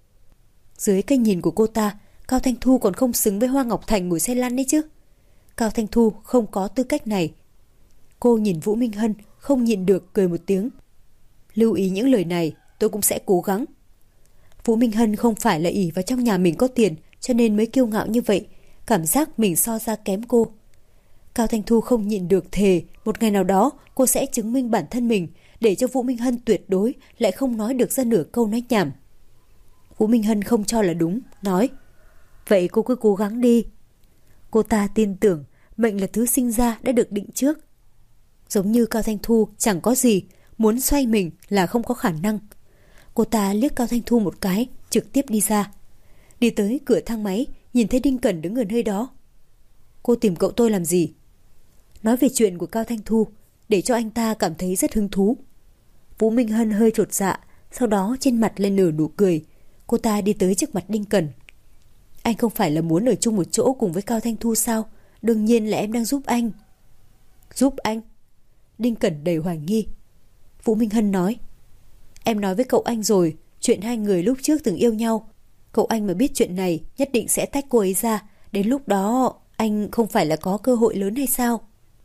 Dưới cái nhìn của cô ta, Cao Thanh Thu còn không xứng với Hoa Ngọc Thành ngồi xe lăn đấy chứ. Cao Thanh Thu không có tư cách này. Cô nhìn Vũ Minh Hân, không nhịn được cười một tiếng. Lưu ý những lời này, tôi cũng sẽ cố gắng. Vũ Minh Hân không phải là ỷ vào trong nhà mình có tiền cho nên mới kiêu ngạo như vậy, cảm giác mình so ra kém cô. Cao Thanh Thu không nhịn được thề một ngày nào đó cô sẽ chứng minh bản thân mình, để cho Vũ Minh Hân tuyệt đối lại không nói được ra nửa câu nói nhảm. Vũ Minh Hân không cho là đúng, nói, vậy cô cứ cố gắng đi. Cô ta tin tưởng mệnh là thứ sinh ra đã được định trước. Giống như Cao Thanh Thu chẳng có gì, muốn xoay mình là không có khả năng. Cô ta liếc Cao Thanh Thu một cái, trực tiếp đi ra. Đi tới cửa thang máy, nhìn thấy Đinh Cẩn đứng ở nơi đó. Cô tìm cậu tôi làm gì? Nói về chuyện của Cao Thanh Thu, để cho anh ta cảm thấy rất hứng thú. Vũ Minh Hân hơi chột dạ, sau đó trên mặt lên nở nụ cười. Cô ta đi tới trước mặt Đinh Cẩn. Anh không phải là muốn ở chung một chỗ cùng với Cao Thanh Thu sao? Đương nhiên là em đang giúp anh. Giúp anh? Đinh Cẩn đầy hoài nghi. Vũ Minh Hân nói, em nói với cậu anh rồi, chuyện hai người lúc trước từng yêu nhau. Cậu anh mà biết chuyện này nhất định sẽ tách cô ấy ra. Đến lúc đó anh không phải là có cơ hội lớn hay sao?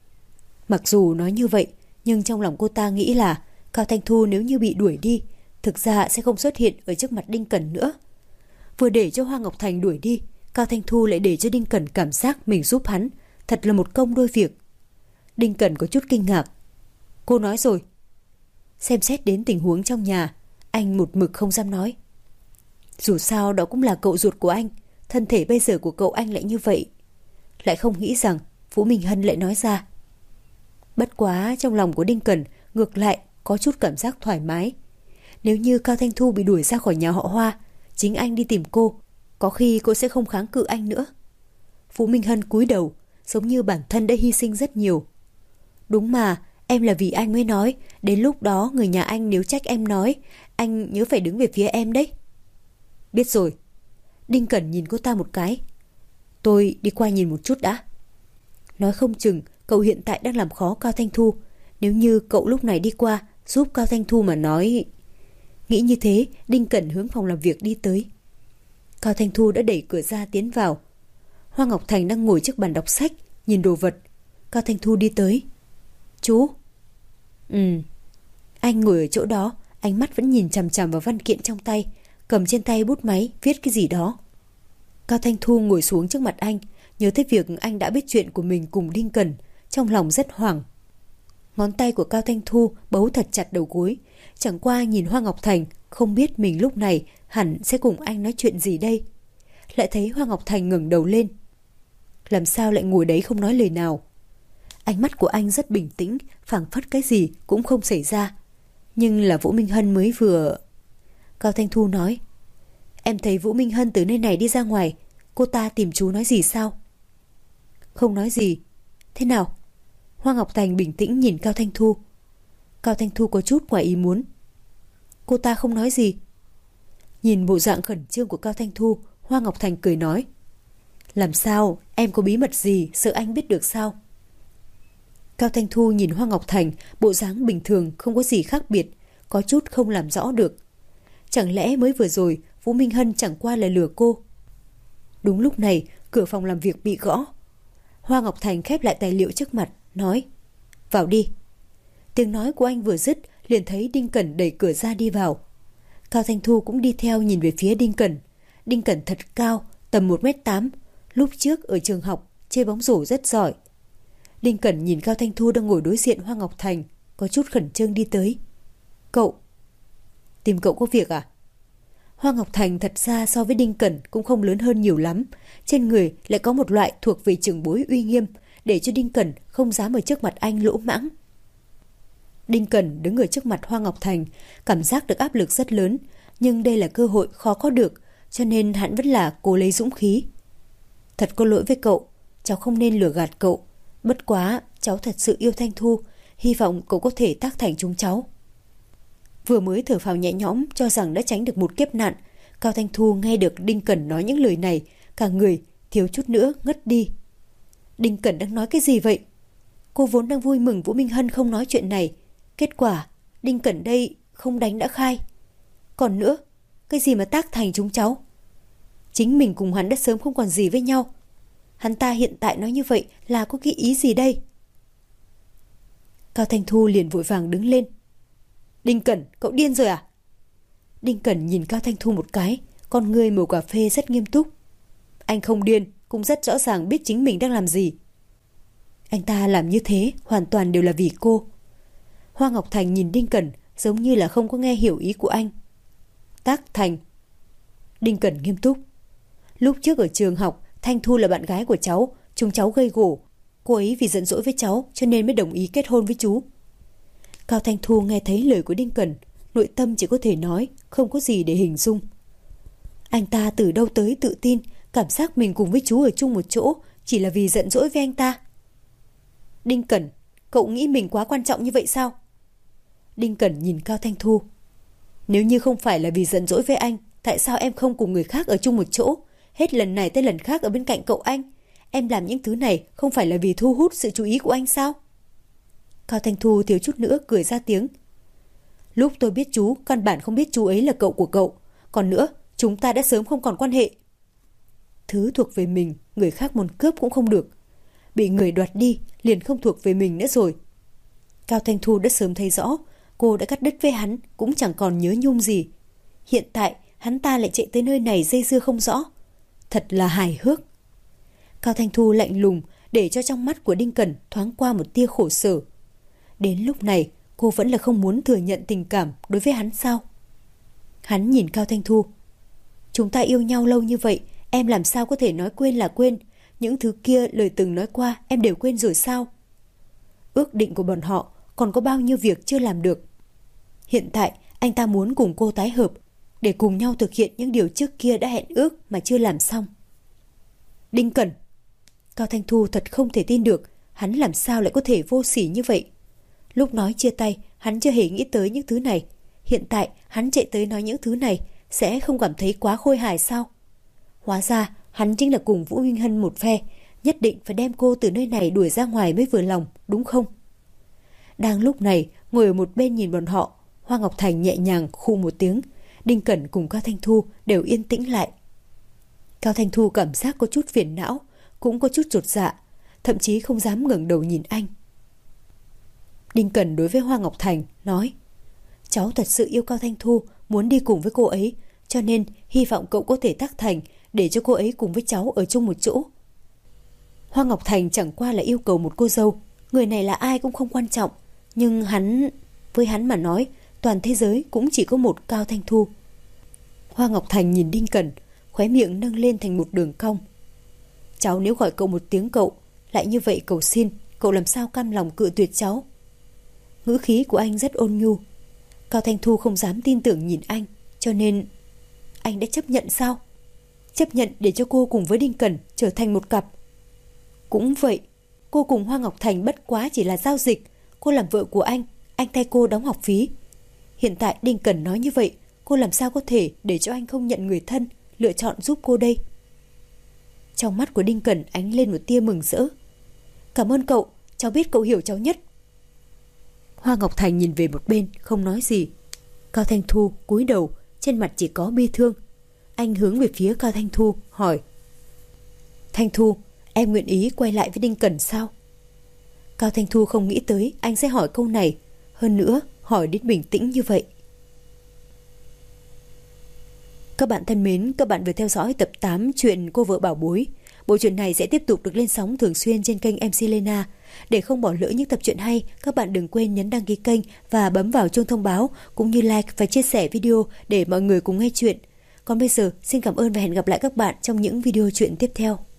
Mặc dù nói như vậy, nhưng trong lòng cô ta nghĩ là Cao Thanh Thu nếu như bị đuổi đi, thực ra sẽ không xuất hiện ở trước mặt Đinh Cẩn nữa. Vừa để cho Hoa Ngọc Thành đuổi đi, Cao Thanh Thu lại để cho Đinh Cẩn cảm giác mình giúp hắn. Thật là một công đôi việc. Đinh Cẩn có chút kinh ngạc. Cô nói rồi. Xem xét đến tình huống trong nhà, anh một mực không dám nói. Dù sao đó cũng là cậu ruột của anh, thân thể bây giờ của cậu anh lại như vậy. Lại không nghĩ rằng Vũ Minh Hân lại nói ra. Bất quá trong lòng của Đinh Cẩn ngược lại có chút cảm giác thoải mái. Nếu như Cao Thanh Thu bị đuổi ra khỏi nhà họ Hoa, chính anh đi tìm cô, có khi cô sẽ không kháng cự anh nữa. Vũ Minh Hân cúi đầu, giống như bản thân đã hy sinh rất nhiều. Đúng mà, em là vì anh mới nói, đến lúc đó người nhà anh nếu trách em nói, anh nhớ phải đứng về phía em đấy. Biết rồi. Đinh Cẩn nhìn cô ta một cái. Tôi đi qua nhìn một chút đã. Nói không chừng cậu hiện tại đang làm khó Cao Thanh Thu. Nếu như cậu lúc này đi qua giúp Cao Thanh Thu mà nói... Nghĩ như thế, Đinh Cẩn hướng phòng làm việc đi tới. Cao Thanh Thu đã đẩy cửa ra tiến vào. Hoa Ngọc Thành đang ngồi trước bàn đọc sách, nhìn đồ vật. Cao Thanh Thu đi tới. Chú? Ừ. Anh ngồi ở chỗ đó, ánh mắt vẫn nhìn chằm chằm vào văn kiện trong tay, cầm trên tay bút máy, viết cái gì đó. Cao Thanh Thu ngồi xuống trước mặt anh, nhớ tới việc anh đã biết chuyện của mình cùng Đinh Cẩn, trong lòng rất hoảng. Ngón tay của Cao Thanh Thu bấu thật chặt đầu gối, chẳng qua nhìn Hoa Ngọc Thành, không biết mình lúc này hẳn sẽ cùng anh nói chuyện gì đây. Lại thấy Hoa Ngọc Thành ngẩng đầu lên. Làm sao lại ngồi đấy không nói lời nào? Ánh mắt của anh rất bình tĩnh, phảng phất cái gì cũng không xảy ra. Nhưng là Vũ Minh Hân mới vừa... Cao Thanh Thu nói, em thấy Vũ Minh Hân từ nơi này đi ra ngoài, cô ta tìm chú nói gì sao? Không nói gì. Thế nào? Hoa Ngọc Thành bình tĩnh nhìn Cao Thanh Thu. Cao Thanh Thu có chút ngoài ý muốn. Cô ta không nói gì. Nhìn bộ dạng khẩn trương của Cao Thanh Thu, Hoa Ngọc Thành cười nói, làm sao? Em có bí mật gì sợ anh biết được sao? Cao Thanh Thu nhìn Hoa Ngọc Thành, bộ dáng bình thường không có gì khác biệt, có chút không làm rõ được. Chẳng lẽ mới vừa rồi Vũ Minh Hân chẳng qua là lừa cô? Đúng lúc này, cửa phòng làm việc bị gõ. Hoa Ngọc Thành khép lại tài liệu trước mặt, nói, vào đi. Tiếng nói của anh vừa dứt, liền thấy Đinh Cẩn đẩy cửa ra đi vào. Cao Thanh Thu cũng đi theo nhìn về phía Đinh Cẩn. Đinh Cẩn thật cao, tầm một mét tám, lúc trước ở trường học chơi bóng rổ rất giỏi. Đinh Cẩn nhìn Cao Thanh Thu đang ngồi đối diện Hoa Ngọc Thành, có chút khẩn trương đi tới. Cậu... Tìm cậu có việc à? Hoa Ngọc Thành thật ra so với Đinh Cẩn cũng không lớn hơn nhiều lắm. Trên người lại có một loại thuộc về trưởng bối uy nghiêm, để cho Đinh Cẩn không dám ở trước mặt anh lỗ mãng. Đinh Cẩn đứng ở trước mặt Hoa Ngọc Thành, cảm giác được áp lực rất lớn, nhưng đây là cơ hội khó có được, cho nên hắn vẫn là cố lấy dũng khí. Thật có lỗi với cậu, cháu không nên lừa gạt cậu. Bất quá, cháu thật sự yêu Thanh Thu, hy vọng cậu có thể tác thành chúng cháu. Vừa mới thở phào nhẹ nhõm cho rằng đã tránh được một kiếp nạn, Cao Thanh Thu nghe được Đinh Cẩn nói những lời này, cả người thiếu chút nữa ngất đi. Đinh Cẩn đang nói cái gì vậy? Cô vốn đang vui mừng Vũ Minh Hân không nói chuyện này, kết quả Đinh Cẩn đây không đánh đã khai. Còn nữa, cái gì mà tác thành chúng cháu? Chính mình cùng hắn đã sớm không còn gì với nhau. Hắn ta hiện tại nói như vậy là có cái ý gì đây? Cao Thanh Thu liền vội vàng đứng lên. Đinh Cẩn, cậu điên rồi à? Đinh Cẩn nhìn Cao Thanh Thu một cái, con người màu cà phê rất nghiêm túc. Anh không điên, cũng rất rõ ràng biết chính mình đang làm gì. Anh ta làm như thế hoàn toàn đều là vì cô. Hoa Ngọc Thành nhìn Đinh Cẩn giống như là không có nghe hiểu ý của anh. Tác thành. Đinh Cẩn nghiêm túc. Lúc trước ở trường học, Thanh Thu là bạn gái của cháu, chúng cháu gây gổ. Cô ấy vì giận dỗi với cháu cho nên mới đồng ý kết hôn với chú. Cao Thanh Thu nghe thấy lời của Đinh Cẩn, nội tâm chỉ có thể nói không có gì để hình dung. Anh ta từ đâu tới tự tin, cảm giác mình cùng với chú ở chung một chỗ chỉ là vì giận dỗi với anh ta. Đinh Cẩn, cậu nghĩ mình quá quan trọng như vậy sao? Đinh Cẩn nhìn Cao Thanh Thu. Nếu như không phải là vì giận dỗi với anh, tại sao em không cùng người khác ở chung một chỗ? Hết lần này tới lần khác ở bên cạnh cậu anh. Em làm những thứ này không phải là vì thu hút sự chú ý của anh sao? Cao Thanh Thu thiếu chút nữa cười ra tiếng. Lúc tôi biết chú, căn bản không biết chú ấy là cậu của cậu. Còn nữa, chúng ta đã sớm không còn quan hệ. Thứ thuộc về mình, người khác muốn cướp cũng không được. Bị người đoạt đi, liền không thuộc về mình nữa rồi. Cao Thanh Thu đã sớm thấy rõ, cô đã cắt đứt với hắn, cũng chẳng còn nhớ nhung gì. Hiện tại, hắn ta lại chạy tới nơi này dây dưa không rõ. Thật là hài hước. Cao Thanh Thu lạnh lùng, để cho trong mắt của Đinh Cẩn thoáng qua một tia khổ sở. Đến lúc này, cô vẫn là không muốn thừa nhận tình cảm đối với hắn sao? Hắn nhìn Cao Thanh Thu. Chúng ta yêu nhau lâu như vậy, em làm sao có thể nói quên là quên? Những thứ kia lời từng nói qua em đều quên rồi sao? Ước định của bọn họ còn có bao nhiêu việc chưa làm được. Hiện tại anh ta muốn cùng cô tái hợp, để cùng nhau thực hiện những điều trước kia đã hẹn ước mà chưa làm xong. Đinh Cẩn. Cao Thanh Thu thật không thể tin được, hắn làm sao lại có thể vô sỉ như vậy. Lúc nói chia tay, hắn chưa hề nghĩ tới những thứ này. Hiện tại hắn chạy tới nói những thứ này, sẽ không cảm thấy quá khôi hài sao? Hóa ra hắn chính là cùng Vũ Minh Hân một phe, nhất định phải đem cô từ nơi này đuổi ra ngoài mới vừa lòng, đúng không? Đang lúc này, ngồi ở một bên nhìn bọn họ, Hoa Ngọc Thành nhẹ nhàng khu một tiếng. Đinh Cẩn cùng Cao Thanh Thu đều yên tĩnh lại. Cao Thanh Thu cảm giác có chút phiền não, cũng có chút chột dạ, thậm chí không dám ngẩng đầu nhìn anh. Đinh Cẩn đối với Hoa Ngọc Thành nói: cháu thật sự yêu Cao Thanh Thu, muốn đi cùng với cô ấy, cho nên hy vọng cậu có thể tác thành để cho cô ấy cùng với cháu ở chung một chỗ. Hoa Ngọc Thành chẳng qua là yêu cầu một cô dâu, người này là ai cũng không quan trọng, nhưng hắn, với hắn mà nói, toàn thế giới cũng chỉ có một Cao Thanh Thu. Hoa Ngọc Thành nhìn Đinh Cẩn, khóe miệng nâng lên thành một đường cong. Cháu nếu gọi cậu một tiếng cậu, lại như vậy cầu xin, cậu làm sao cam lòng cự tuyệt cháu? Ngữ khí của anh rất ôn nhu. Cao Thanh Thu không dám tin tưởng nhìn anh, cho nên anh đã chấp nhận sao? Chấp nhận để cho cô cùng với Đinh Cẩn trở thành một cặp. Cũng vậy, cô cùng Hoa Ngọc Thành bất quá chỉ là giao dịch. Cô làm vợ của anh, anh thay cô đóng học phí. Hiện tại Đinh Cẩn nói như vậy, cô làm sao có thể để cho anh không nhận người thân, lựa chọn giúp cô đây? Trong mắt của Đinh Cẩn ánh lên một tia mừng rỡ. Cảm ơn cậu, cháu biết cậu hiểu cháu nhất. Hoa Ngọc Thành nhìn về một bên, không nói gì. Cao Thanh Thu cúi đầu, trên mặt chỉ có bi thương. Anh hướng về phía Cao Thanh Thu, hỏi: Thanh Thu, em nguyện ý quay lại với Đinh Cẩn sao? Cao Thanh Thu không nghĩ tới anh sẽ hỏi câu này, hơn nữa hỏi đến bình tĩnh như vậy. Các bạn thân mến, các bạn vừa theo dõi tập tám truyện Cô Vợ Bảo Bối. Bộ truyện này sẽ tiếp tục được lên sóng thường xuyên trên kênh em xê Lena. Để không bỏ lỡ những tập truyện hay, các bạn đừng quên nhấn đăng ký kênh và bấm vào chuông thông báo, cũng như like và chia sẻ video để mọi người cùng nghe chuyện. Còn bây giờ, xin cảm ơn và hẹn gặp lại các bạn trong những video chuyện tiếp theo.